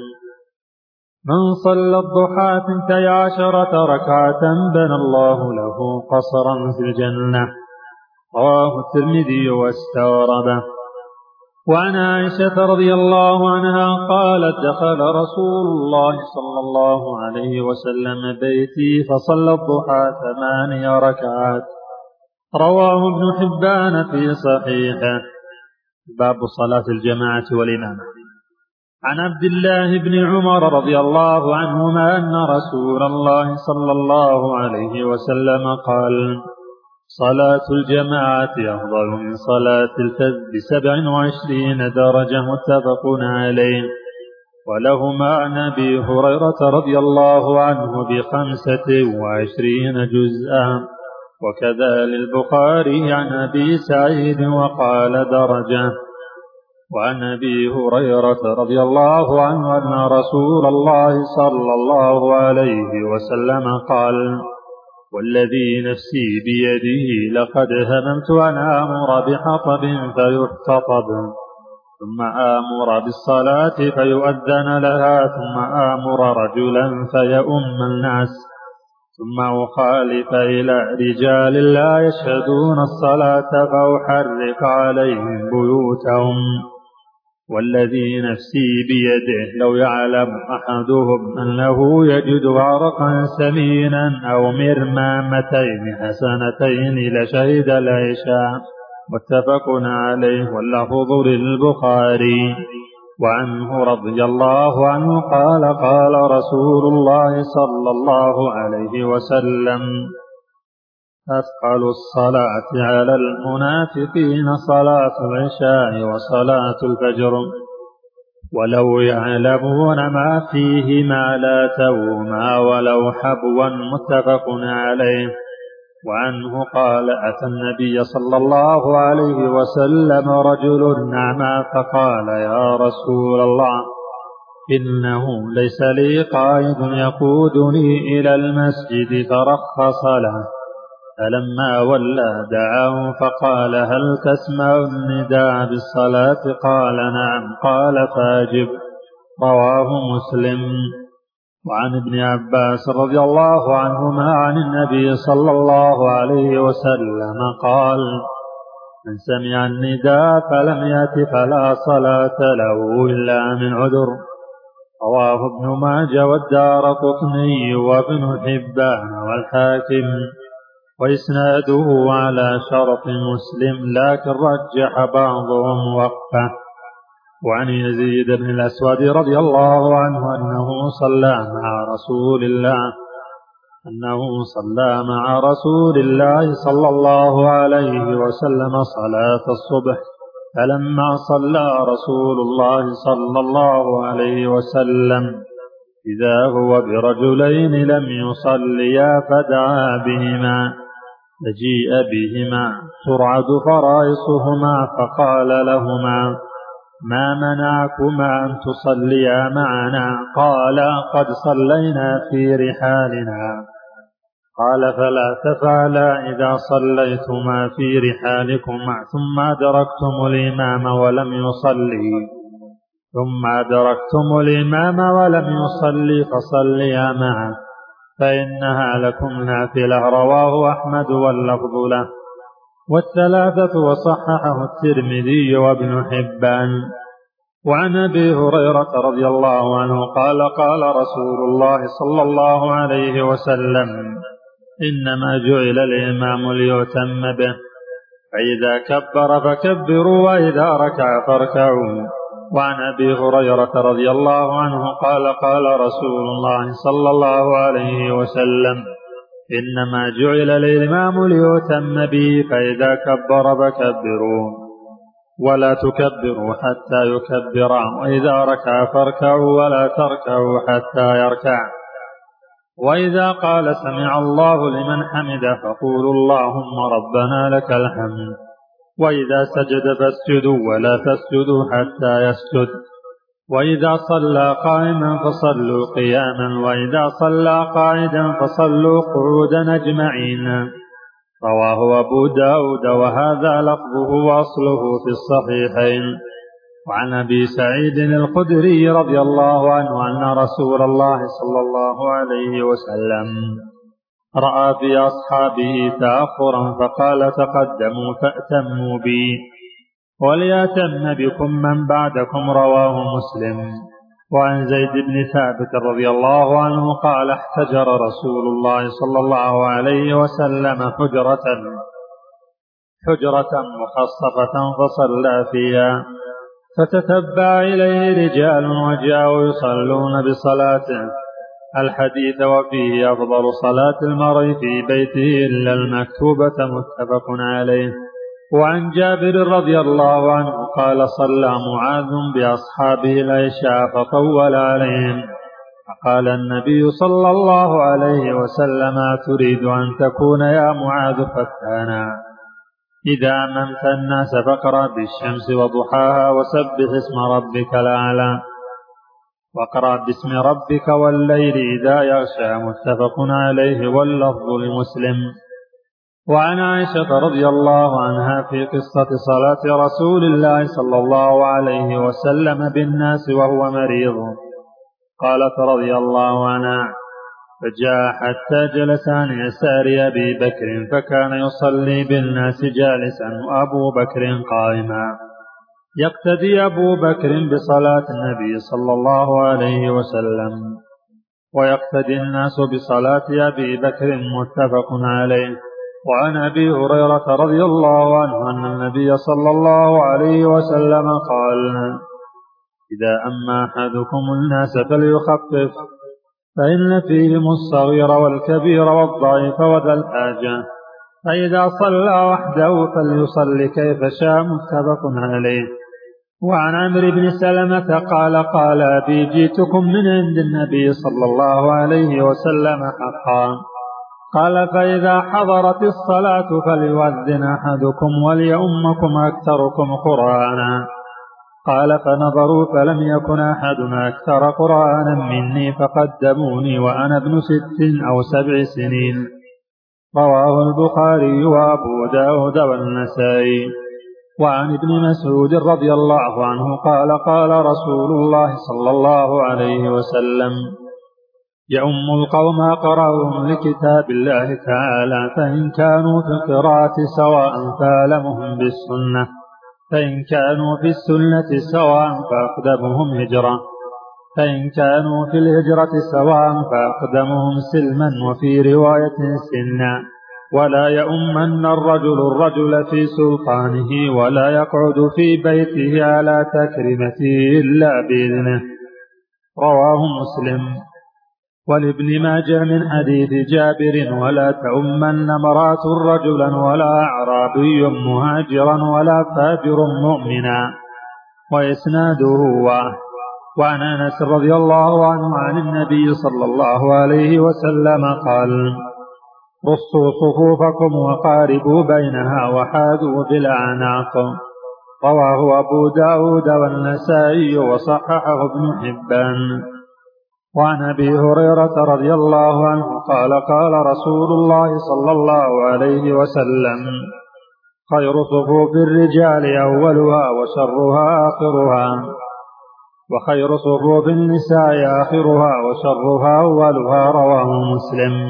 Speaker 2: من صلى الضحى ثنتي عشرة ركعة بنى الله له قصرا في الجنة. رواه الترمذي واستغربه. وعن عائشة رضي الله عنها قالت دخل رسول الله صلى الله عليه وسلم بيتي فصلى الضحى ثماني ركعات. رواه ابن حبان في صحيحه. باب صلاة الجماعة والإمامة. عن عبد الله بن عمر رضي الله عنهما أن رسول الله صلى الله عليه وسلم قال صلاة الجماعة أفضل من صلاة الفذ بسبع وعشرين درجة. متفق عليه. ولهما عن أبي هريرة رضي الله عنه بخمسة وعشرين جزءا، وكذا للبخاري عن أبي سعيد وقال درجة. وعن أبي هريرة رضي الله عنه أن رسول الله صلى الله عليه وسلم قال والذي نفسي بيده لقد هممت أن آمر بحطب فيحتطب ثم آمر بالصلاة فيؤذن لها ثم آمر رجلا فيؤم الناس ثم أخالف إلى رجال لا يشهدون الصلاة فأحرق عليهم بيوتهم. والذي نفسي بيده لو يعلم أحدهم أنه يجد عرقا سمينا أو مرمامتين حسنتين لشهد العشاء. متفق عليه واللفظ للبخاري. وعنه رضي الله عنه قال قال رسول الله صلى الله عليه وسلم أثقل الصلاة على المنافقين صلاة العشاء وصلاة الفجر ولو يعلمون ما فيهما لاتوهما ولو حبوا. متفق عليه. وعنه قال أتى النبي صلى الله عليه وسلم رجل نعما فقال يا رسول الله إنه ليس لي قائد يقودني إلى المسجد فرخص له. فلما ولى دعاه فقال هل تسمع النداء بالصلاة؟ قال نعم. قال فاجب. رواه مسلم. وعن ابن عباس رضي الله عنهما عن النبي صلى الله عليه وسلم قال من سمع النداء فلم يأت فلا صلاة له إلا من عذر. رواه ابن ماجه والدارقطني وابن حبان والحاكم وإسناده على شرط مسلم لكن رجح بعضهم وقفه. وعن يزيد بن الأسود رضي الله عنه أنه صلى مع رسول الله أنه صلى مع رسول الله صلى الله عليه وسلم صلاة الصبح. فلما صلى رسول الله صلى الله عليه وسلم إذا هو برجلين لم يصليا فدعا بهما فجيء بهما ترعد فرائصهما فقال لهما ما منعكما أن تصليا معنا؟ قال قد صلينا في رحالنا. قال فلا تفعلا إذا صليتما في رحالكما ثم أدركتم الإمام ولم يصلي ثم أدركتم الإمام ولم يصلي فصليا معه فإنها لكم نافلة. رواه أحمد واللفظ له والثلاثة وصححه الترمذي وابن حبان. وعن أبي هريرة رضي الله عنه قال قال رسول الله صلى الله عليه وسلم إنما جعل الإمام ليؤتم به فإذا كبر فكبروا وإذا ركع فاركعوا. وعن أبي هريرة رضي الله عنه قال قال رسول الله صلى الله عليه وسلم إنما جعل الإمام ليؤتم به فإذا كبر فكبروا ولا تكبروا حتى يكبر وإذا ركع فاركعوا ولا تركعوا حتى يركع وإذا قال سمع الله لمن حمده فقولوا اللهم ربنا لك الحمد وإذا سجد فاسجدوا ولا تسجدوا حتى يسجد وإذا صلى قائما فصلوا قياما وإذا صلى قاعدا فصلوا قعودا أجمعين. رواه أبو داود وهذا لفظه وأصله في الصحيحين. وعن أبي سعيد الخدري رضي الله عنه أن رسول الله صلى الله عليه وسلم رأى في أصحابه تأخرا فقال تقدموا فأتموا بي وليأتم بكم من بعدكم. رواه مسلم. وعن زيد بن ثابت رضي الله عنه قال احتجر رسول الله صلى الله عليه وسلم حجرة حجرة مخصفة فصلى فيها فتتبع إليه رجال وجاءوا يصلون بصلاته الحديث وفيه أفضل صلاة المرء في بيته إلا المكتوبة متفق عليه. وعن جابر رضي الله عنه قال صلى معاذ بأصحابه العشاء فطول عليهم فقال النبي صلى الله عليه وسلم تريد أن تكون يا معاذ فتانا إذا أممت الناس فاقرأ بالشمس وضحاها وسبح اسم ربك الأعلى واقرأ باسم ربك والليل إذا يغشى متفق عليه واللفظ لمسلم. وعن عائشة رضي الله عنها في قصة صلاة رسول الله صلى الله عليه وسلم بالناس وهو مريض قالت رضي الله عنها فجاء حتى جلس عن يسار أبي بكر فكان يصلي بالناس جالسا وأبو بكر قائما يقتدي أبو بكر بصلاة النبي صلى الله عليه وسلم ويقتدي الناس بصلاة أبي بكر متفق عليه. وعن أبي هريرة رضي الله عنه أن النبي صلى الله عليه وسلم قال إذا أما أحدكم الناس فليخفف فإن فيهم الصغير والكبير والضعيف وذا الحاجة فإذا صلى وحده فليصلي كيف شاء متفق عليه. وعن عمرو بن سلمة قال قال أبي جئتكم من عند النبي صلى الله عليه وسلم حقا قال فإذا حضرت الصلاة فليؤذن أحدكم وليؤمكم أكثركم قرآنا قال فنظروا فلم يكن أحد أكثر قرآنا مني فقدموني وأنا ابن ست أو سبع سنين. رواه البخاري وأبو داود والنسائي. وعن ابن مسعود رضي الله عنه قال قال رسول الله صلى الله عليه وسلم يؤم القوم أقرأهم لكتاب الله تعالى فإن كانوا في القراءة سواء فأعلمهم بالسنة فإن كانوا في السنة سواء فأقدمهم هجرة فإن كانوا في الهجرة سواء فأقدمهم سلما وفي رواية سنا ولا يؤمن الرجل الرجل في سلطانه ولا يقعد في بيته على تكريمته إلا بإذنه. رواه مسلم. ولابن ماجه من حديث جابر ولا تؤمن امرأة رجلا ولا أعرابي مهاجرا ولا فاجر مؤمنا وإسناده واحد. وعن أنس رضي الله عنه عن النبي صلى الله عليه وسلم قال رصوا صفوفكم وقاربوا بينها وحاذوا بالأعناق. رواه أبو داود والنسائي وصححه ابن حبان. وعن أبي هريرة رضي الله عنه قال قال رسول الله صلى الله عليه وسلم خير صفوف الرجال أولها وشرها آخرها وخير صفوف النساء آخرها وشرها أولها. رواه مسلم.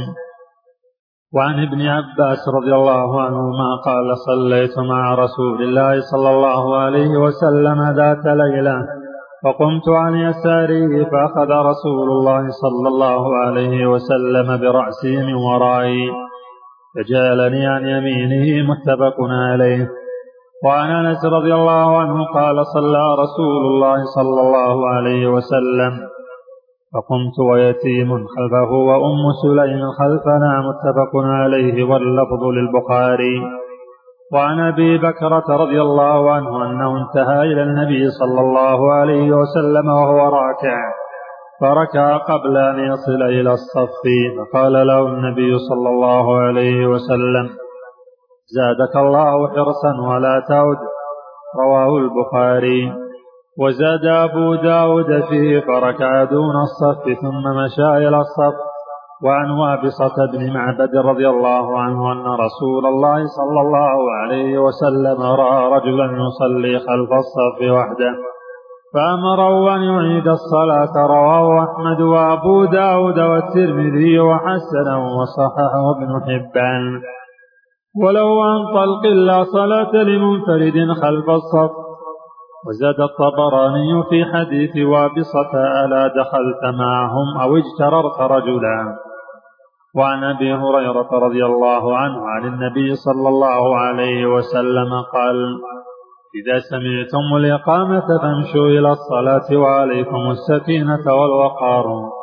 Speaker 2: وعن ابن عباس رضي الله عنهما قال صليت مع رسول الله صلى الله عليه وسلم ذات ليلة فقمت عن يساره فأخذ رسول الله صلى الله عليه وسلم برأسي من ورائي فجعلني عن يمينه متفق عليه. وعن أنس رضي الله عنه قال صلى رسول الله صلى الله عليه وسلم فقمت ويتيم خلفه وأم سليم خلفنا متفق عليه واللفظ للبخاري. وعن أبي بكرة رضي الله عنه أنه انتهى إلى النبي صلى الله عليه وسلم وهو راكع فركع قبل أن يصل إلى الصف فقال له النبي صلى الله عليه وسلم زادك الله حرصا ولا تعد. رواه البخاري. وزاد أبو داود فيه فركع دون الصف ثم مشى إلى الصف. وعن وابصة بن معبد رضي الله عنه أن رسول الله صلى الله عليه وسلم رأى رجلا يصلي خلف الصف وحده فأمره أن يعيد الصلاة. رواه أحمد وأبو داود والترمذي وحسنه وصححه ابن حبان. ولو عن طلق لا صلاة لمنفرد خلف الصف. وزاد الطبراني في حديث وابصة ألا دخلت معهم أو اجتررت رجلا. وعن أبي هريرة رضي الله عنه عن النبي صلى الله عليه وسلم قال إذا سمعتم الإقامة فامشوا إلى الصلاة وعليكم السكينة والوقار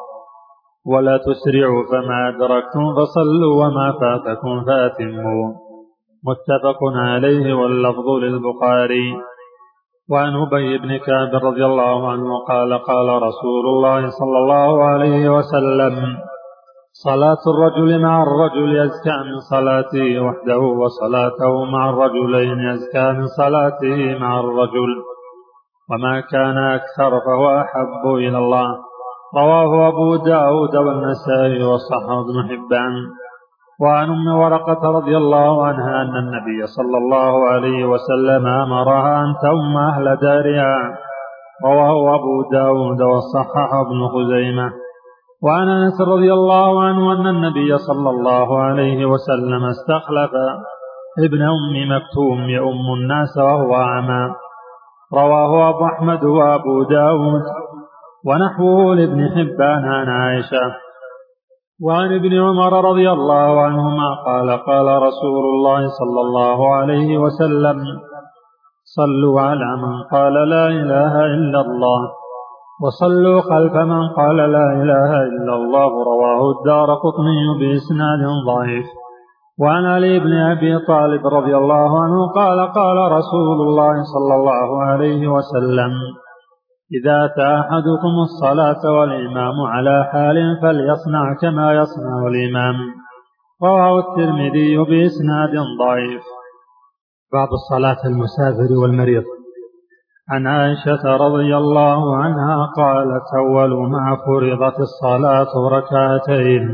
Speaker 2: ولا تسرعوا فما أدركتم فصلوا وما فاتكم فأتموا. متفق عليه واللفظ للبخاري. وعن أبي بن كعب رضي الله عنه قال قال رسول الله صلى الله عليه وسلم صلاة الرجل مع الرجل أزكى من صلاته وحده وصلاته مع الرجلين أزكى من صلاته مع الرجل وما كان أكثر فهو أحب إلى الله. رواه أبو داود والنسائي وصححه ابن حبان. وعن أم ورقة رضي الله عنها أن النبي صلى الله عليه وسلم أمرها أن تؤم أهل دارها. رواه أبو داود وصححه ابن خزيمة. وعن أنس رضي الله عنه أن النبي صلى الله عليه وسلم استخلف ابن أم مكتوم يؤم الناس وهو أعمى. رواه أبو أحمد وأبو داود ونحوه لابن حبان عن عائشة. وعن ابن عمر رضي الله عنهما قال قال رسول الله صلى الله عليه وسلم صلوا على من قال لا إله إلا الله وصلوا خلف من قال لا إله إلا الله. رواه الدارقطني بإسناد ضعيف. وعن علي بن أبي طالب رضي الله عنه قال قال رسول الله صلى الله عليه وسلم إذا أتى أحدكم الصلاة والإمام على حال فليصنع كما يصنع الإمام. رواه الترمذي بإسناد ضعيف.
Speaker 1: باب الصلاة المسافر والمريض.
Speaker 2: عن عائشة رضي الله عنها قالت أول ما فرضت الصلاة ركعتين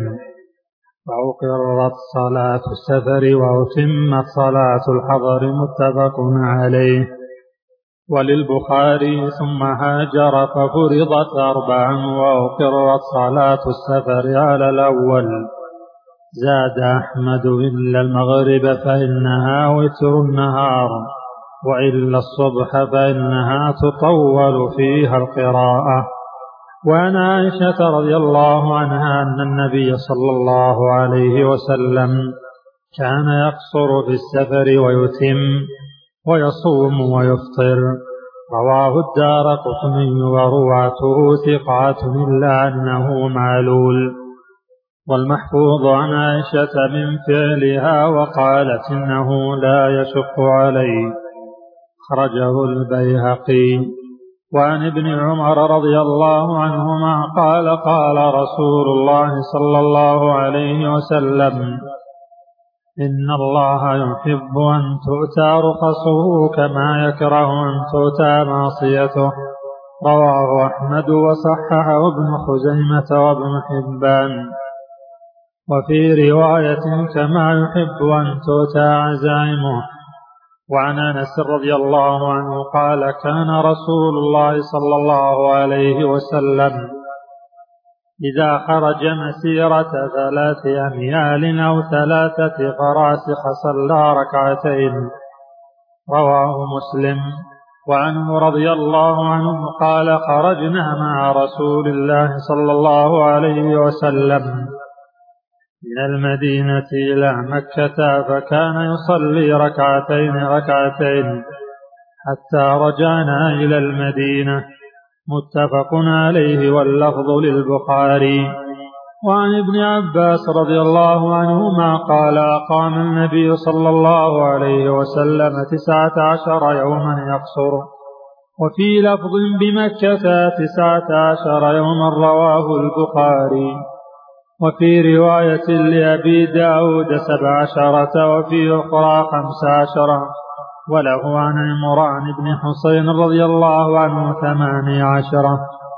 Speaker 2: وأقرت صلاة السفر وأتمت صلاة الحضر. متفق عليه. وللبخاري ثم هاجر ففرضت أربعا وأقرت صلاة السفر على الأول. زاد أحمد إلا المغرب فإنها وتر النهار وإلا الصبح فإنها تطول فيها القراءة. وعن عائشة رضي الله عنها أن النبي صلى الله عليه وسلم كان يقصر في السفر ويتم ويصوم ويفطر. رواه الدارقطني ورواته ثقات إلا أنه معلول. والمحفوظ عن عائشة من فعلها وقالت إنه لا يشق عليه. خرجه البيهقي. وعن ابن عمر رضي الله عنهما قال قال رسول الله صلى الله عليه وسلم إن الله يحب أن تؤتى رخصه كما يكره أن تؤتى معصيته. رواه أحمد وصححه ابن خزيمة وابن حبان. وفي رواية كما يحب أن تؤتى عزائمه. وعن أنس رضي الله عنه قال كان رسول الله صلى الله عليه وسلم إذا خرج مسيرة ثلاث أميال أو ثلاثة فراسخ صلى ركعتين. رواه مسلم. وعنه رضي الله عنه قال خرجنا مع رسول الله صلى الله عليه وسلم من المدينة إلى مكة فكان يصلي ركعتين ركعتين حتى رجعنا إلى المدينة. متفق عليه واللفظ للبخاري. وعن ابن عباس رضي الله عنهما قال أقام النبي صلى الله عليه وسلم تسعة عشر يوما يقصر، وفي لفظ بمكة تسعة عشر يوما رواه البخاري. وفي رواية لأبي داود سبع عشرة وفي أخرى خمس عشرة. وله عن عمران بن حسين رضي الله عنه ثماني عشرة.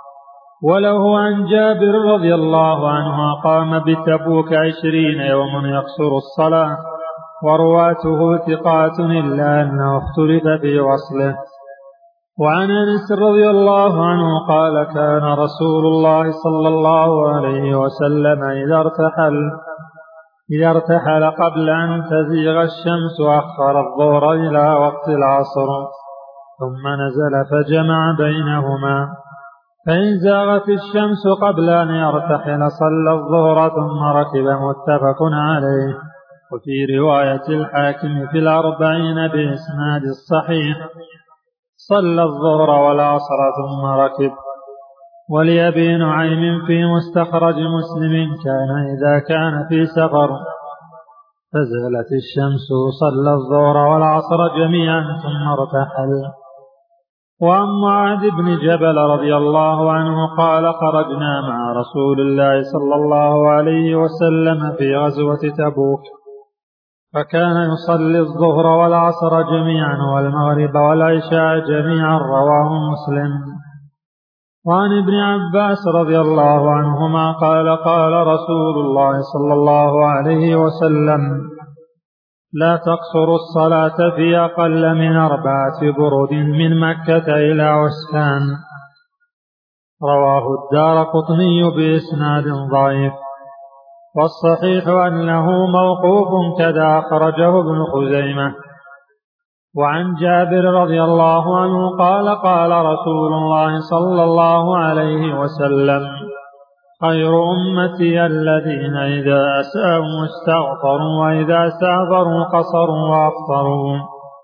Speaker 2: وله عن جابر رضي الله عنه قام بتبوك عشرين يوما يقصر الصلاة، ورواته ثقات إلا أنه اختلف في وصله. وعن أنس رضي الله عنه قال كان رسول الله صلى الله عليه وسلم إذا ارتحل إذا ارتحل قبل أن تزيغ الشمس أخر الظهر إلى وقت العصر ثم نزل فجمع بينهما، فإن زاغت الشمس قبل أن يرتحل صلى الظهر ثم ركب. متفق عليه. وفي رواية الحاكم في الأربعين بإسناد الصحيح صلى الظهر والعصر ثم ركب. ولأبي نعيم في مستخرج مسلم كان إذا كان في سفر فزالت الشمس صلى الظهر والعصر جميعا ثم ارتحل. وعن معاذ بن جبل رضي الله عنه قال خرجنا مع رسول الله صلى الله عليه وسلم في غزوة تبوك فكان يصلي الظهر والعصر جميعا والمغرب والعشاء جميعا رواه مسلم. وعن ابن عباس رضي الله عنهما قال قال رسول الله صلى الله عليه وسلم لا تقصر الصلاة في أقل من أربعة برد من مكة إلى عسفان. رواه الدارقطني بإسناد ضعيف، والصحيح أنه موقوف كذا أخرجه ابن خزيمة. وعن جابر رضي الله عنه قال قال رسول الله صلى الله عليه وسلم خير أمتي الذين إذا أساءوا استغفروا وإذا سافروا قصروا وأفطروا.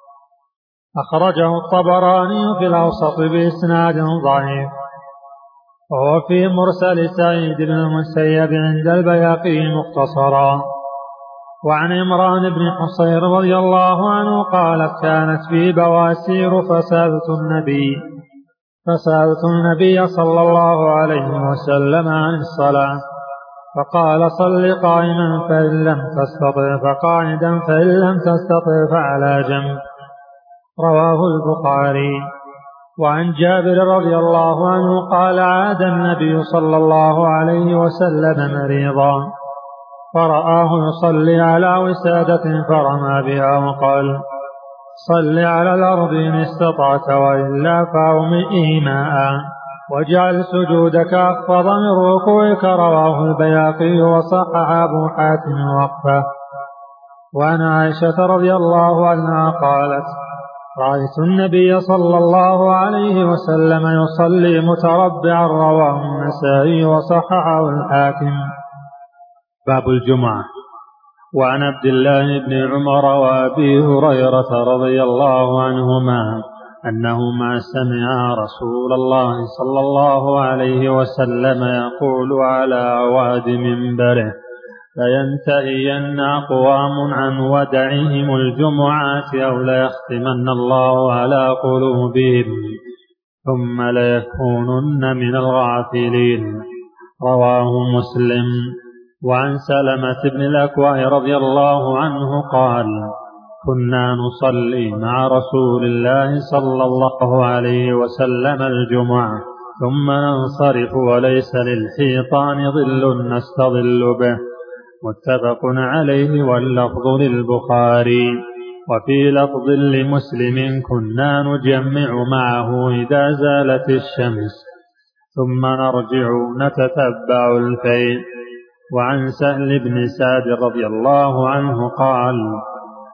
Speaker 2: أخرجه الطبراني في الأوسط بإسناد ضعيف، وهو في مرسل سعيد بن المسيب عند البيهقي مختصرا. وعن عمران بن حصين رضي الله عنه قالت كانت في بواسير فسألت النبي فسألت النبي صلى الله عليه وسلم عن الصلاة فقال صل قائما فإن لم تستطع فقاعدا فإن لم تستطع فعلى جنب. رواه البخاري. وعن جابر رضي الله عنه قال عاد النبي صلى الله عليه وسلم مريضا فرآه يصلي على وسادة فرمى بها وقال صل على الأرض إن استطعت وإلا فأومئ ماء واجعل سجودك أخفض من ركوعك. رواه البيهقي وصحح أبو حاتم وقفه. وعن عائشة رضي الله عنها قالت رأيت النبي صلى الله عليه وسلم يصلي متربعا. رواه النسائي وصححه الحاكم.
Speaker 1: باب الجمعة.
Speaker 2: وعن عبد الله بن عمر وأبي هريرة رضي الله عنهما أنهما سمعا رسول الله صلى الله عليه وسلم يقول على أواد منبره لينتهين أقوام عن ودعهم الجمعات أو ليختمن الله على قلوبهم ثم ليكونن من الغافلين. رواه مسلم. وعن سلمة بن الأكوع رضي الله عنه قال كنا نصلي مع رسول الله صلى الله عليه وسلم الجمعة ثم ننصرف وليس للحيطان ظل نستظل به. متفق عليه واللفظ للبخاري. وفي لفظ لمسلم كنا نجمع معه إذا زالت الشمس ثم نرجع نتتبع الفيء. وعن سهل بن سعد رضي الله عنه قال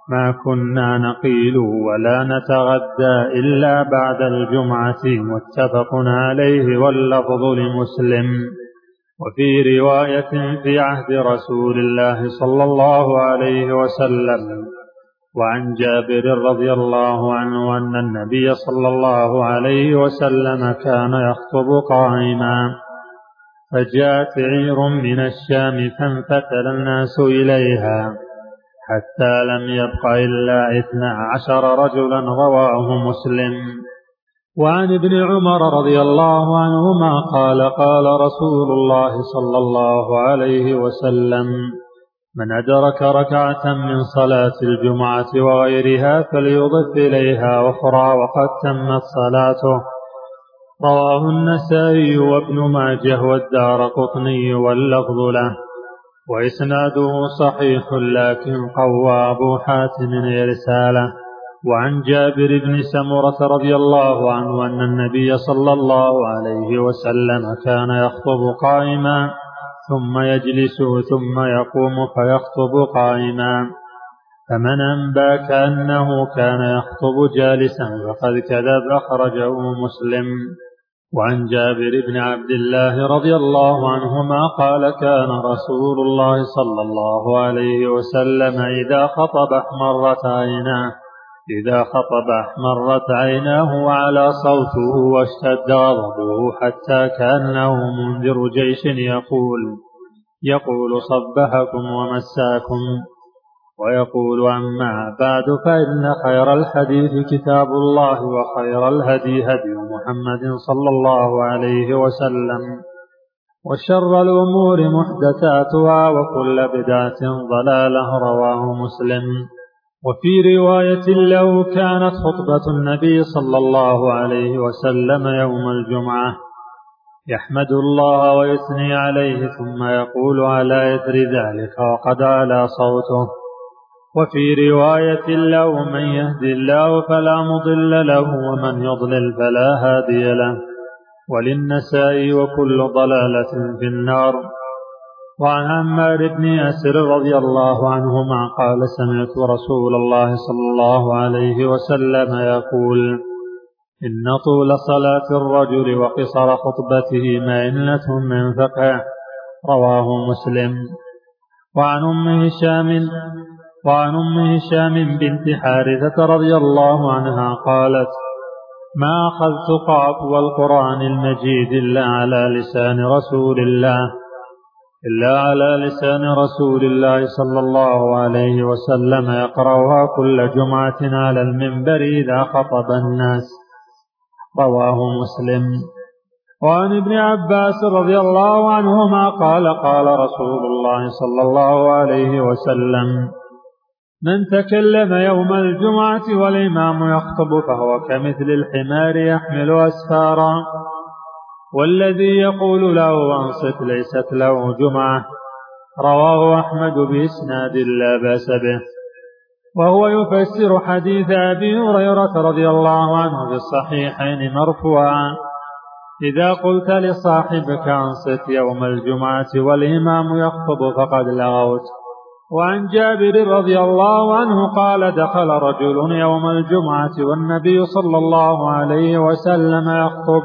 Speaker 2: ما كنا نقيل ولا نتغدى إلا بعد الجمعة، متفق عليه واللفظ لمسلم. وفي رواية في عهد رسول الله صلى الله عليه وسلم. وعن جابر رضي الله عنه أن النبي صلى الله عليه وسلم كان يخطب قائما، فجاءت عير من الشام فانفتل الناس إليها حتى لم يبق إلا اثنا عشر رجلا، رواه مسلم. وعن ابن عمر رضي الله عنهما قال قال رسول الله صلى الله عليه وسلم: من أدرك ركعة من صلاة الجمعة وغيرها فليضف إليها أخرى وقد تمت صلاته، رواه النسائي وابن ماجه والدارقطني واللفظ له، وإسناده صحيح لكن قوى أبو حاتم إرساله. وعن جابر بن سمرة رضي الله عنه أن النبي صلى الله عليه وسلم كان يخطب قائما ثم يجلس ثم يقوم فيخطب قائما، فمن أنباك أنه كان يخطب جالسا فقد كذب، أخرجه مسلم. وعن جابر بن عبد الله رضي الله عنهما قال كان رسول الله صلى الله عليه وسلم إذا خطب احمرت عيناه إذا خطب احمرت عيناه وعلى صوته واشتد غضبه حتى كأنه منذر جيش يقول يقول صبحكم ومساكم. ويقول: أما بعد، فإن خير الحديث كتاب الله، وخير الهدي هدي محمد صلى الله عليه وسلم، وشر الأمور محدثاتها، وكل بدعة ضلالة، رواه مسلم. وفي رواية له: كانت خطبة النبي صلى الله عليه وسلم يوم الجمعة يحمد الله ويثني عليه ثم يقول على إثر ذلك وقد علا صوته. وفي رواية له: من يهدي الله فلا مضل له ومن يضلل فلا هادي له. وللنسائي: وكل ضلالة في النار. وعن عمار بن ياسر رضي الله عنهما قال: سمعت رسول الله صلى الله عليه وسلم يقول: إن طول صلاة الرجل وقصر خطبته مئنة من فقهه، رواه مسلم. وعن أم هشام وعن أم هشام بنت حارثة رضي الله عنها قالت: ما أخذت قاف والقرآن المجيد إلا على لسان رسول الله إلا على لسان رسول الله صلى الله عليه وسلم يقرأها كل جمعة على المنبر إذا خطب الناس، رواه مسلم. وعن ابن عباس رضي الله عنهما قال قال رسول الله صلى الله عليه وسلم: من تكلم يوم الجمعة والإمام يخطب فهو كمثل الحمار يحمل أسفارا، والذي يقول له أنصت ليست له جمعة، رواه أحمد بإسناد لا بأس به. وهو يفسر حديث أبي هريرة رضي الله عنه في الصحيحين مرفوعا: إذا قلت لصاحبك أنصت يوم الجمعة والإمام يخطب فقد لغوت. وعن جابر رضي الله عنه قال: دخل رجل يوم الجمعة والنبي صلى الله عليه وسلم يخطب،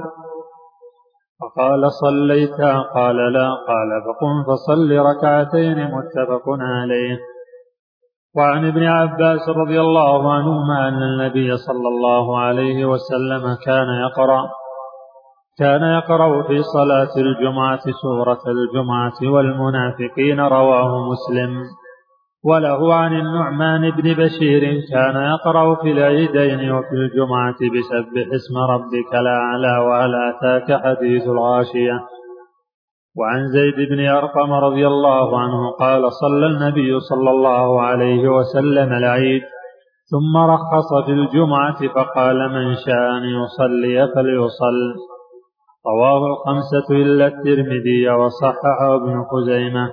Speaker 2: فقال: صليت؟ قال: لا. قال: فقم فصل ركعتين، متفق عليه. وعن ابن عباس رضي الله عنهما أن النبي صلى الله عليه وسلم كان يقرأ كان يقرأ في صلاة الجمعة سورة الجمعة والمنافقين، رواه مسلم. وله عن النعمان بن بشير كان يقرأ في العيدين وفي الجمعة بسبح اسم ربك الأعلى وهل أتاك حديث الغاشية. وعن زيد بن أرقم رضي الله عنه قال: صلى النبي صلى الله عليه وسلم العيد ثم رخص في الجمعة فقال: من شاء أن يصلي فليصل، رواه الخمسة إلا الترمذي وصححه ابن خزيمة.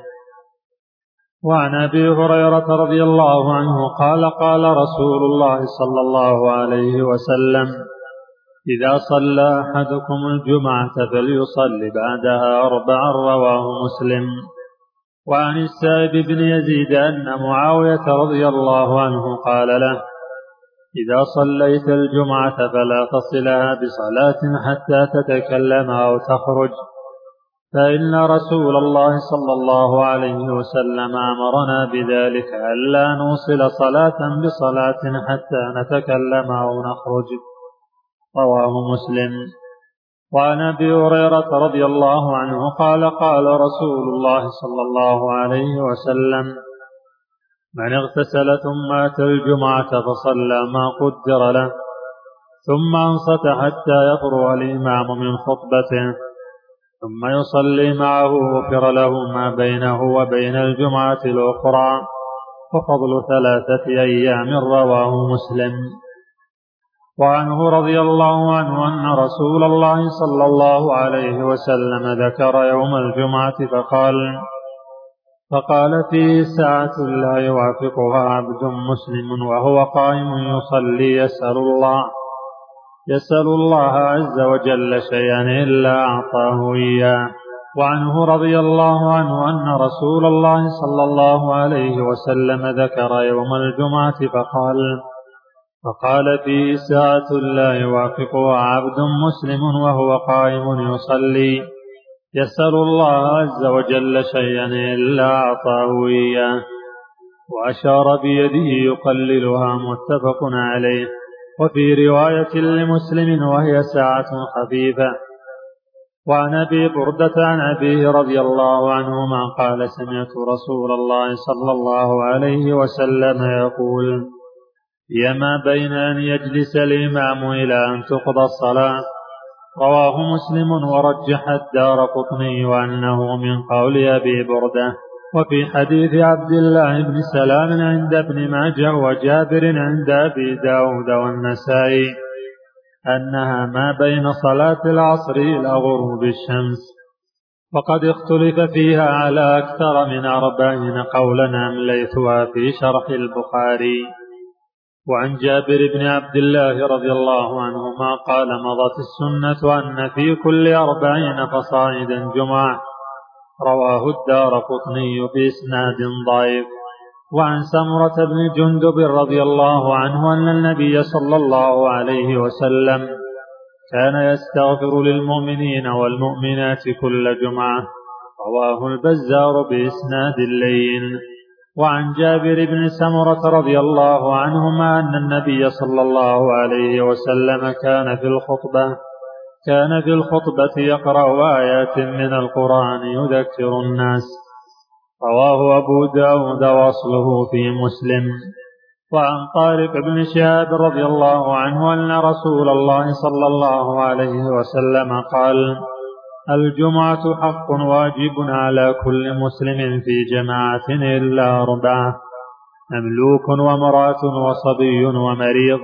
Speaker 2: وعن أبي هريرة رضي الله عنه قال: قال رسول الله صلى الله عليه وسلم: إذا صلى أحدكم الجمعة فليصل بعدها أربعا، رواه مسلم. وعن السائب بن يزيد أن معاوية رضي الله عنه قال له: إذا صليت الجمعة فلا تصلها بصلاة حتى تتكلم أو تخرج، فإن رسول الله صلى الله عليه وسلم أمرنا بذلك، ألا نوصل صلاة بصلاة حتى نتكلم أو نخرج. رواه مسلم. وعن أبي هريرة رضي الله عنه قال: قال رسول الله صلى الله عليه وسلم: من اغتسل ثم أتى الجمعة فصلى ما قدر له ثم أنصت حتى يفرغ الإمام من خطبته ثم يصلي معه غفر له ما بينه وبين الجمعة الأخرى، وفضل ثلاثة أيام. رواه مسلم. وعنه رضي الله عنه أن رسول الله صلى الله عليه وسلم ذكر يوم الجمعة فقال فقال فيه ساعة لا يوافقها عبد مسلم وهو قائم يصلي يسأل الله يسأل الله عز وجل شيئا إلا أعطاه إياه. وعنه رضي الله عنه أن رسول الله صلى الله عليه وسلم ذكر يوم الجمعة فقال فقال فيه ساعة لا يوافقها عبد مسلم وهو قائم يصلي يسأل الله عز وجل شيئا إلا أعطاه إياه، وأشار بيده يقللها. متفق عليه. وفي رواية لمسلم وهي ساعة خفيفة. وعن أبي بردة عن أبيه رضي الله عنهما قال: سمعت رسول الله صلى الله عليه وسلم يقول: هي ما بين أن يجلس الإمام إلى أن تقضى الصلاة. رواه مسلم. ورجح الدارقطني وأنه من قول أبي بردة. وفي حديث عبد الله بن سلام عند ابن ماجه وجابر عند أبي داود والنسائي أنها ما بين صلاة العصر إلى غروب الشمس، وقد اختلف فيها على أكثر من أربعين قولا أمليتها في شرح البخاري. وعن جابر بن عبد الله رضي الله عنهما قال: مضت السنة أن في كل أربعين فصاعدا جمعة. رواه الدارقطني بإسناد ضعيف. وعن سمرة بن جندب رضي الله عنه أن النبي صلى الله عليه وسلم كان يستغفر للمؤمنين والمؤمنات كل جمعة. رواه البزار بإسناد لين. وعن جابر بن سمرة رضي الله عنهما أن النبي صلى الله عليه وسلم كان في الخطبة كان في الخطبة يقرأ آيات من القرآن يذكر الناس. رواه أبو داود وأصله في مسلم. وعن طارق بن شهاب رضي الله عنه أن رسول الله صلى الله عليه وسلم قال: الجمعة حق واجب على كل مسلم في جماعة إلا أربعة: مملوك وامرأة وصبي ومريض.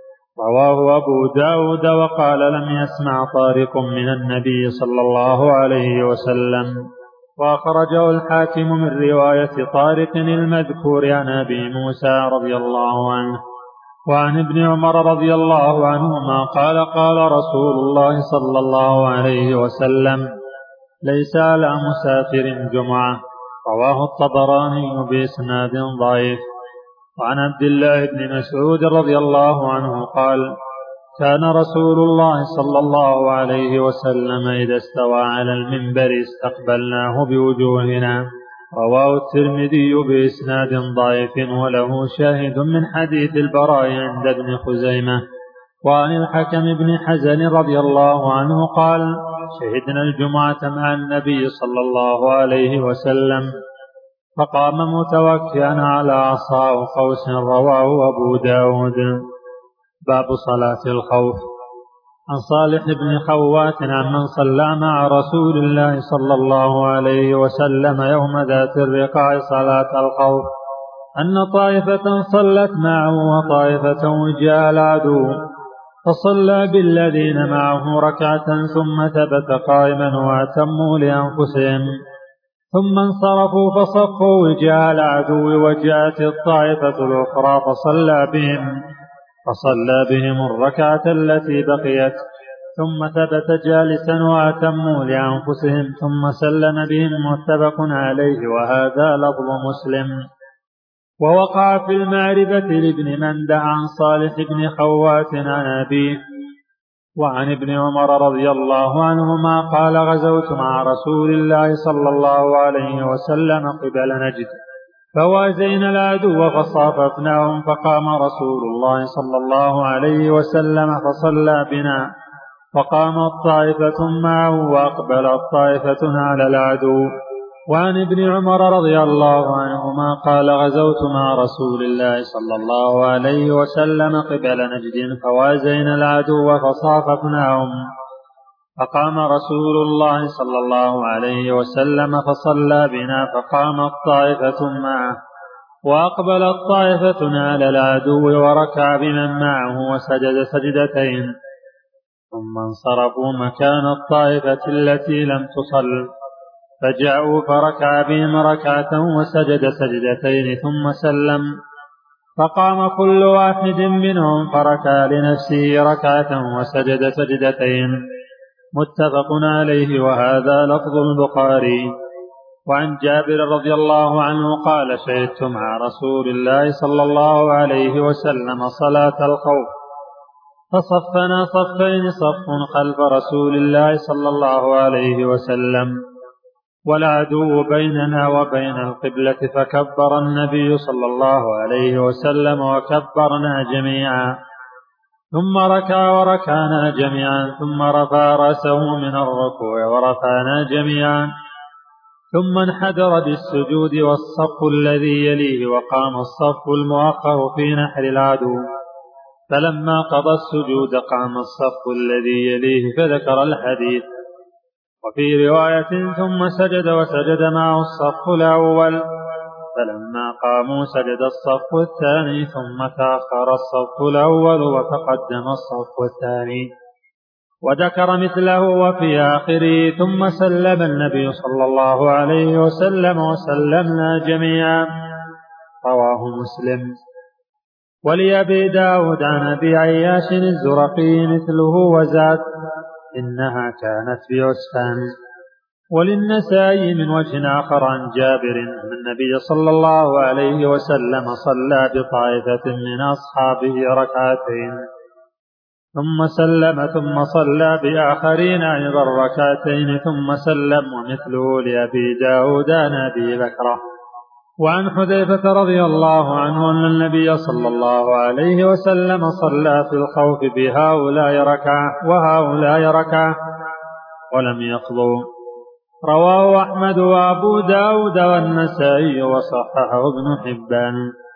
Speaker 2: رواه أبو داود. وقال: لم يسمع طارق من النبي صلى الله عليه وسلم. وأخرجه الحاكم من رواية طارق المذكور عن أبي موسى رضي الله عنه. وعن ابن عمر رضي الله عنهما قال: قال رسول الله صلى الله عليه وسلم: ليس على مسافر جمعة. رواه الطبراني بإسناد ضعيف. وعن عبد الله بن مسعود رضي الله عنه قال: كان رسول الله صلى الله عليه وسلم إذا استوى على المنبر استقبلناه بوجوهنا. رواه الترمذي بإسناد ضعيف وله شاهد من حديث البراء عند ابن خزيمة. وعن الحكم بن حزن رضي الله عنه قال: شهدنا الجمعة مع النبي صلى الله عليه وسلم فقام متوكئا على عصا قوس. رواه أبو داود. باب صلاة الخوف. عن صالح بن خوات عن من صلى مع رسول الله صلى الله عليه وسلم يوم ذات الرقاع صلاة الخوف أن طائفة صلت معه وطائفة وجاء العدو فصلى بالذين معه ركعة ثم ثبت قائما وأتموا لأنفسهم ثم انصرفوا فصفوا وجاء العدو وجاءت الطائفة الأخرى فصلى بهم فصلى بهم الركعة التي بقيت ثم ثبت جالسا وأتموا لأنفسهم ثم سلم بهم متفق عليه، وهذا لفظ مسلم. ووقع في المعرفة لابن مندع عن صالح بن خوات عن أبيه وعن ابن عمر رضي الله عنهما قال غزوت مع رسول الله صلى الله عليه وسلم قبل نجد فوازينا العدو فصاففناهم، فقام رسول الله صلى الله عليه وسلم فصلى بنا، فقامت طائفة معه وأقبلت طائفة على العدو. وعن ابن عمر رضي الله عنهما قال غزوت مع رسول الله صلى الله عليه وسلم قبل نجد فوازينا العدو فصاففناهم، فقام رسول الله صلى الله عليه وسلم فصلى بنا، فقامت طائفة معه وأقبلت طائفة على العدو وركع بمن معه وسجد سجدتين، ثم انصرفوا مكان الطائفة التي لم تصل، فجاءوا فركع بهم ركعة وسجد سجدتين ثم سلم، فقام كل واحد منهم فركع لنفسه ركعة وسجد سجدتين، متفق عليه، وهذا لفظ البخاري. وعن جابر رضي الله عنه قال شهدت مع رسول الله صلى الله عليه وسلم صلاة الخوف، فصفنا صفين، صف خلف رسول الله صلى الله عليه وسلم والعدو بيننا وبين القبلة، فكبر النبي صلى الله عليه وسلم وكبرنا جميعا، ثم ركع وركعنا جميعا، ثم رفع رأسه من الركوع ورفعنا جميعا، ثم انحدر بالسجود والصف الذي يليه، وقام الصف المؤخر في نحر العدو، فلما قضى السجود قام الصف الذي يليه فذكر الحديث. وفي رواية ثم سجد وسجد معه الصف الأول، فلما قاموا سجد الصف الثاني، ثم تأخر الصف الأول وتقدم الصف الثاني، وذكر مثله وفي آخره ثم سلم النبي صلى الله عليه وسلم وسلمنا جميعا، رواه مسلم. ولأبي داود عن أبي عياش الزرقي مثله وزاد إنها كانت في عسفان. وللنسائي من وجه آخر عن جابر أن النبي صلى الله عليه وسلم صلى بطائفة من أصحابه ركعتين ثم سلم، ثم صلى بآخرين أيضا ركعتين ثم سلم، ومثله لأبي داود عن أبي بكر. وعن حذيفة رضي الله عنه أن النبي صلى الله عليه وسلم صلى في الخوف بهؤلاء ركعة وهؤلاء ركعة ولم يقضوا، رواه أحمد وأبو داود والنسائي وصححه ابن حبان.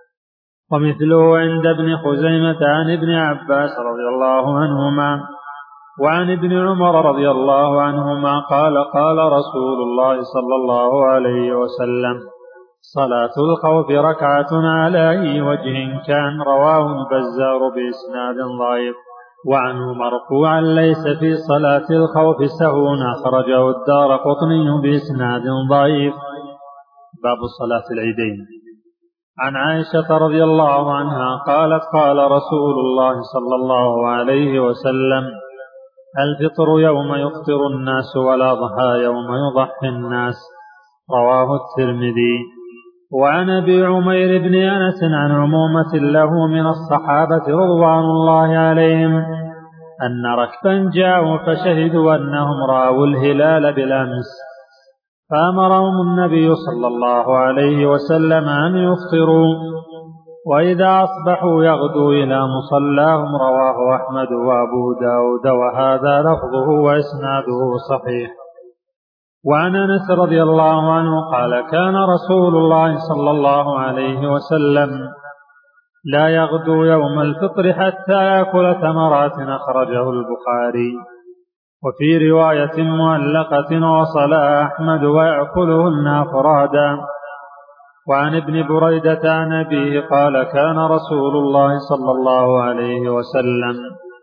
Speaker 2: ومثله عند ابن خزيمة عن ابن عباس رضي الله عنهما وعن ابن عمر رضي الله عنهما قال قال رسول الله صلى الله عليه وسلم صلاة الخوف ركعة على أي وجه كان، رواه البزار بإسناد ضعيف. وعنه مرفوعا ليس في صلاة الخوف سهو، أخرجه الدارقطني بإسناد ضعيف. باب صلاة العيدين. عن عائشة رضي الله عنها قالت قال رسول الله صلى الله عليه وسلم الفطر يوم يفطر الناس والأضحى يوم يضحي الناس، رواه الترمذي. وعن أبي عمير بن أنس عن عمومة له من الصحابة رضوان الله عليهم أن ركبا جاءوا فشهدوا أنهم رأوا الهلال بالأمس، فأمرهم النبي صلى الله عليه وسلم أن يفطروا، وإذا أصبحوا يغدوا إلى مصلاهم، رواه أحمد وأبو داود، وهذا لفظه وإسناده صحيح. وعن أنس رضي الله عنه قال كان رسول الله صلى الله عليه وسلم لا يغدو يوم الفطر حتى يأكل تمرات، أخرجه البخاري. وفي رواية معلقة وصلى أحمد ويأكلهن أفرادا. وعن ابن بريدة عن أبيه قال كان رسول الله صلى الله عليه وسلم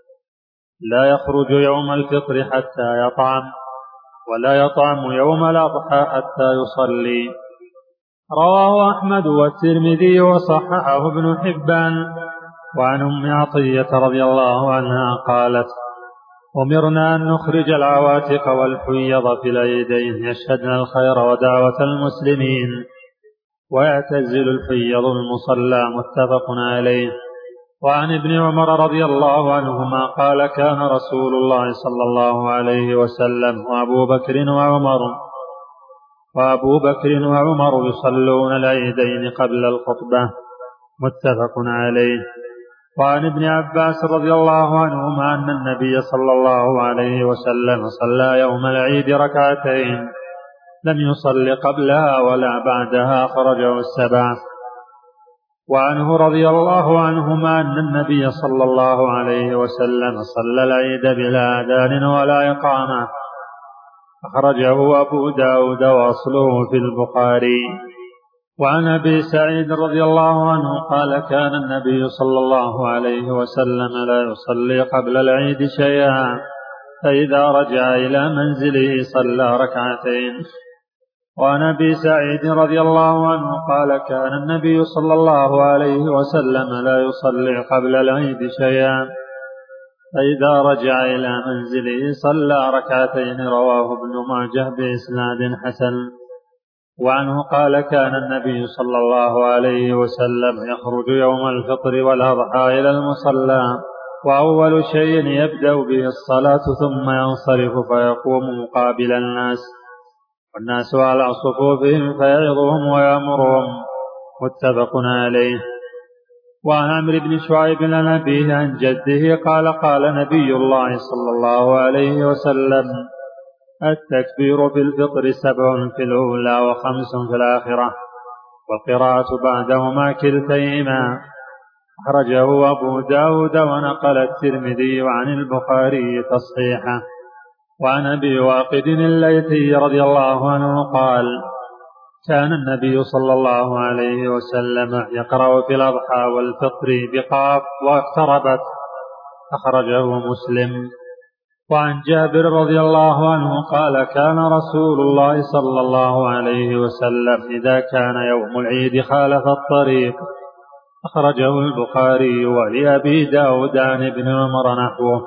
Speaker 2: لا يخرج يوم الفطر حتى يطعم، ولا يطعم يوم الأضحى حتى يصلي، رواه أحمد والترمذي وصححه ابن حبان. وعن أم عطية رضي الله عنها قالت أمرنا أن نخرج العواتق والحيض في العيدين يشهدن الخير ودعوة المسلمين ويعتزل الحيض المصلى. متفق عليه. وعن ابن عمر رضي الله عنهما قال كان رسول الله صلى الله عليه وسلم وأبو بكر وعمر وأبو بكر وعمر يصلون العيدين قبل الخطبة. متفق عليه. وعن ابن عباس رضي الله عنهما أن النبي صلى الله عليه وسلم صلى يوم العيد ركعتين لم يصل قبلها ولا بعدها، أخرجه السبعة. وعنه رضي الله عنهما أن النبي صلى الله عليه وسلم صلى العيد بلا أذان ولا إقامة، أخرجه أبو داود وأصله في البخاري. وعن أبي سعيد رضي الله عنه قال كان النبي صلى الله عليه وسلم لا يصلي قبل العيد شيئا، فإذا رجع إلى منزله صلى ركعتين. وعن أبي سعيد رضي الله عنه قال كان النبي صلى الله عليه وسلم لا يصلي قبل العيد شيئا، فإذا رجع إلى منزله صلى ركعتين، رواه ابن ماجه بإسناد حسن. وعنه قال كان النبي صلى الله عليه وسلم يخرج يوم الفطر والأضحى إلى المصلى، وأول شيء يبدأ به الصلاة ثم ينصرف فيقوم مقابل الناس، والناس على صفوفهم فيعظهم ويأمرهم. متفق عليه. وعن عمرو بن شعيب عن أبيه عن جده قال قال نبي الله صلى الله عليه وسلم التكبير في الفطر سبع في الأولى وخمس في الآخرة، والقراءة بعدهما كلتيهما، أخرجه أبو داود ونقل الترمذي عن البخاري تصحيحه. وعن أبي واقد الليثي رضي الله عنه قال كان النبي صلى الله عليه وسلم يقرأ في الأضحى والفطر بقاف واقتربت، أخرجه مسلم. وعن جابر رضي الله عنه قال كان رسول الله صلى الله عليه وسلم إذا كان يوم العيد خالف الطريق، أخرجه البخاري. ولأبي داود عن ابن عمر نحوه.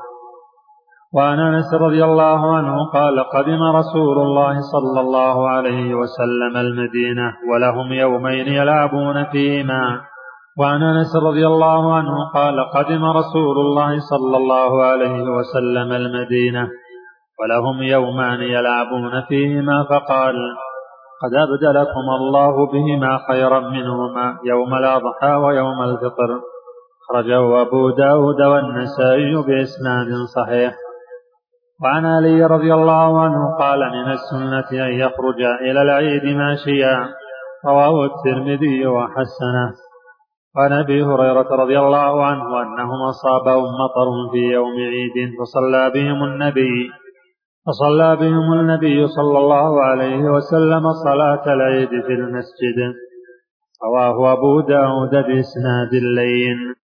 Speaker 2: وعن أنس رضي الله عنه قال قدم رسول الله صلى الله عليه وسلم المدينة ولهم يومين يلعبون فيهما. وعن أنس رضي الله عنه قال قدم رسول الله صلى الله عليه وسلم المدينة ولهم يومان يلعبون فيهما، فقال قد أبدلكم الله بهما خيرا منهما يوم الأضحى ويوم الفطر، أخرجه أبو داود والنسائي بإسناد صحيح. وعن علي رضي الله عنه قال من السنة أن يخرج إلى العيد ماشيا، رواه الترمذي وحسنه. وعن أبي هريرة رضي الله عنه أنهم أصابهم مطر في يوم عيد فصلى بهم النبي فصلى بهم النبي صلى الله عليه وسلم صلاة العيد في المسجد، رواه أبو داود بإسناد لين.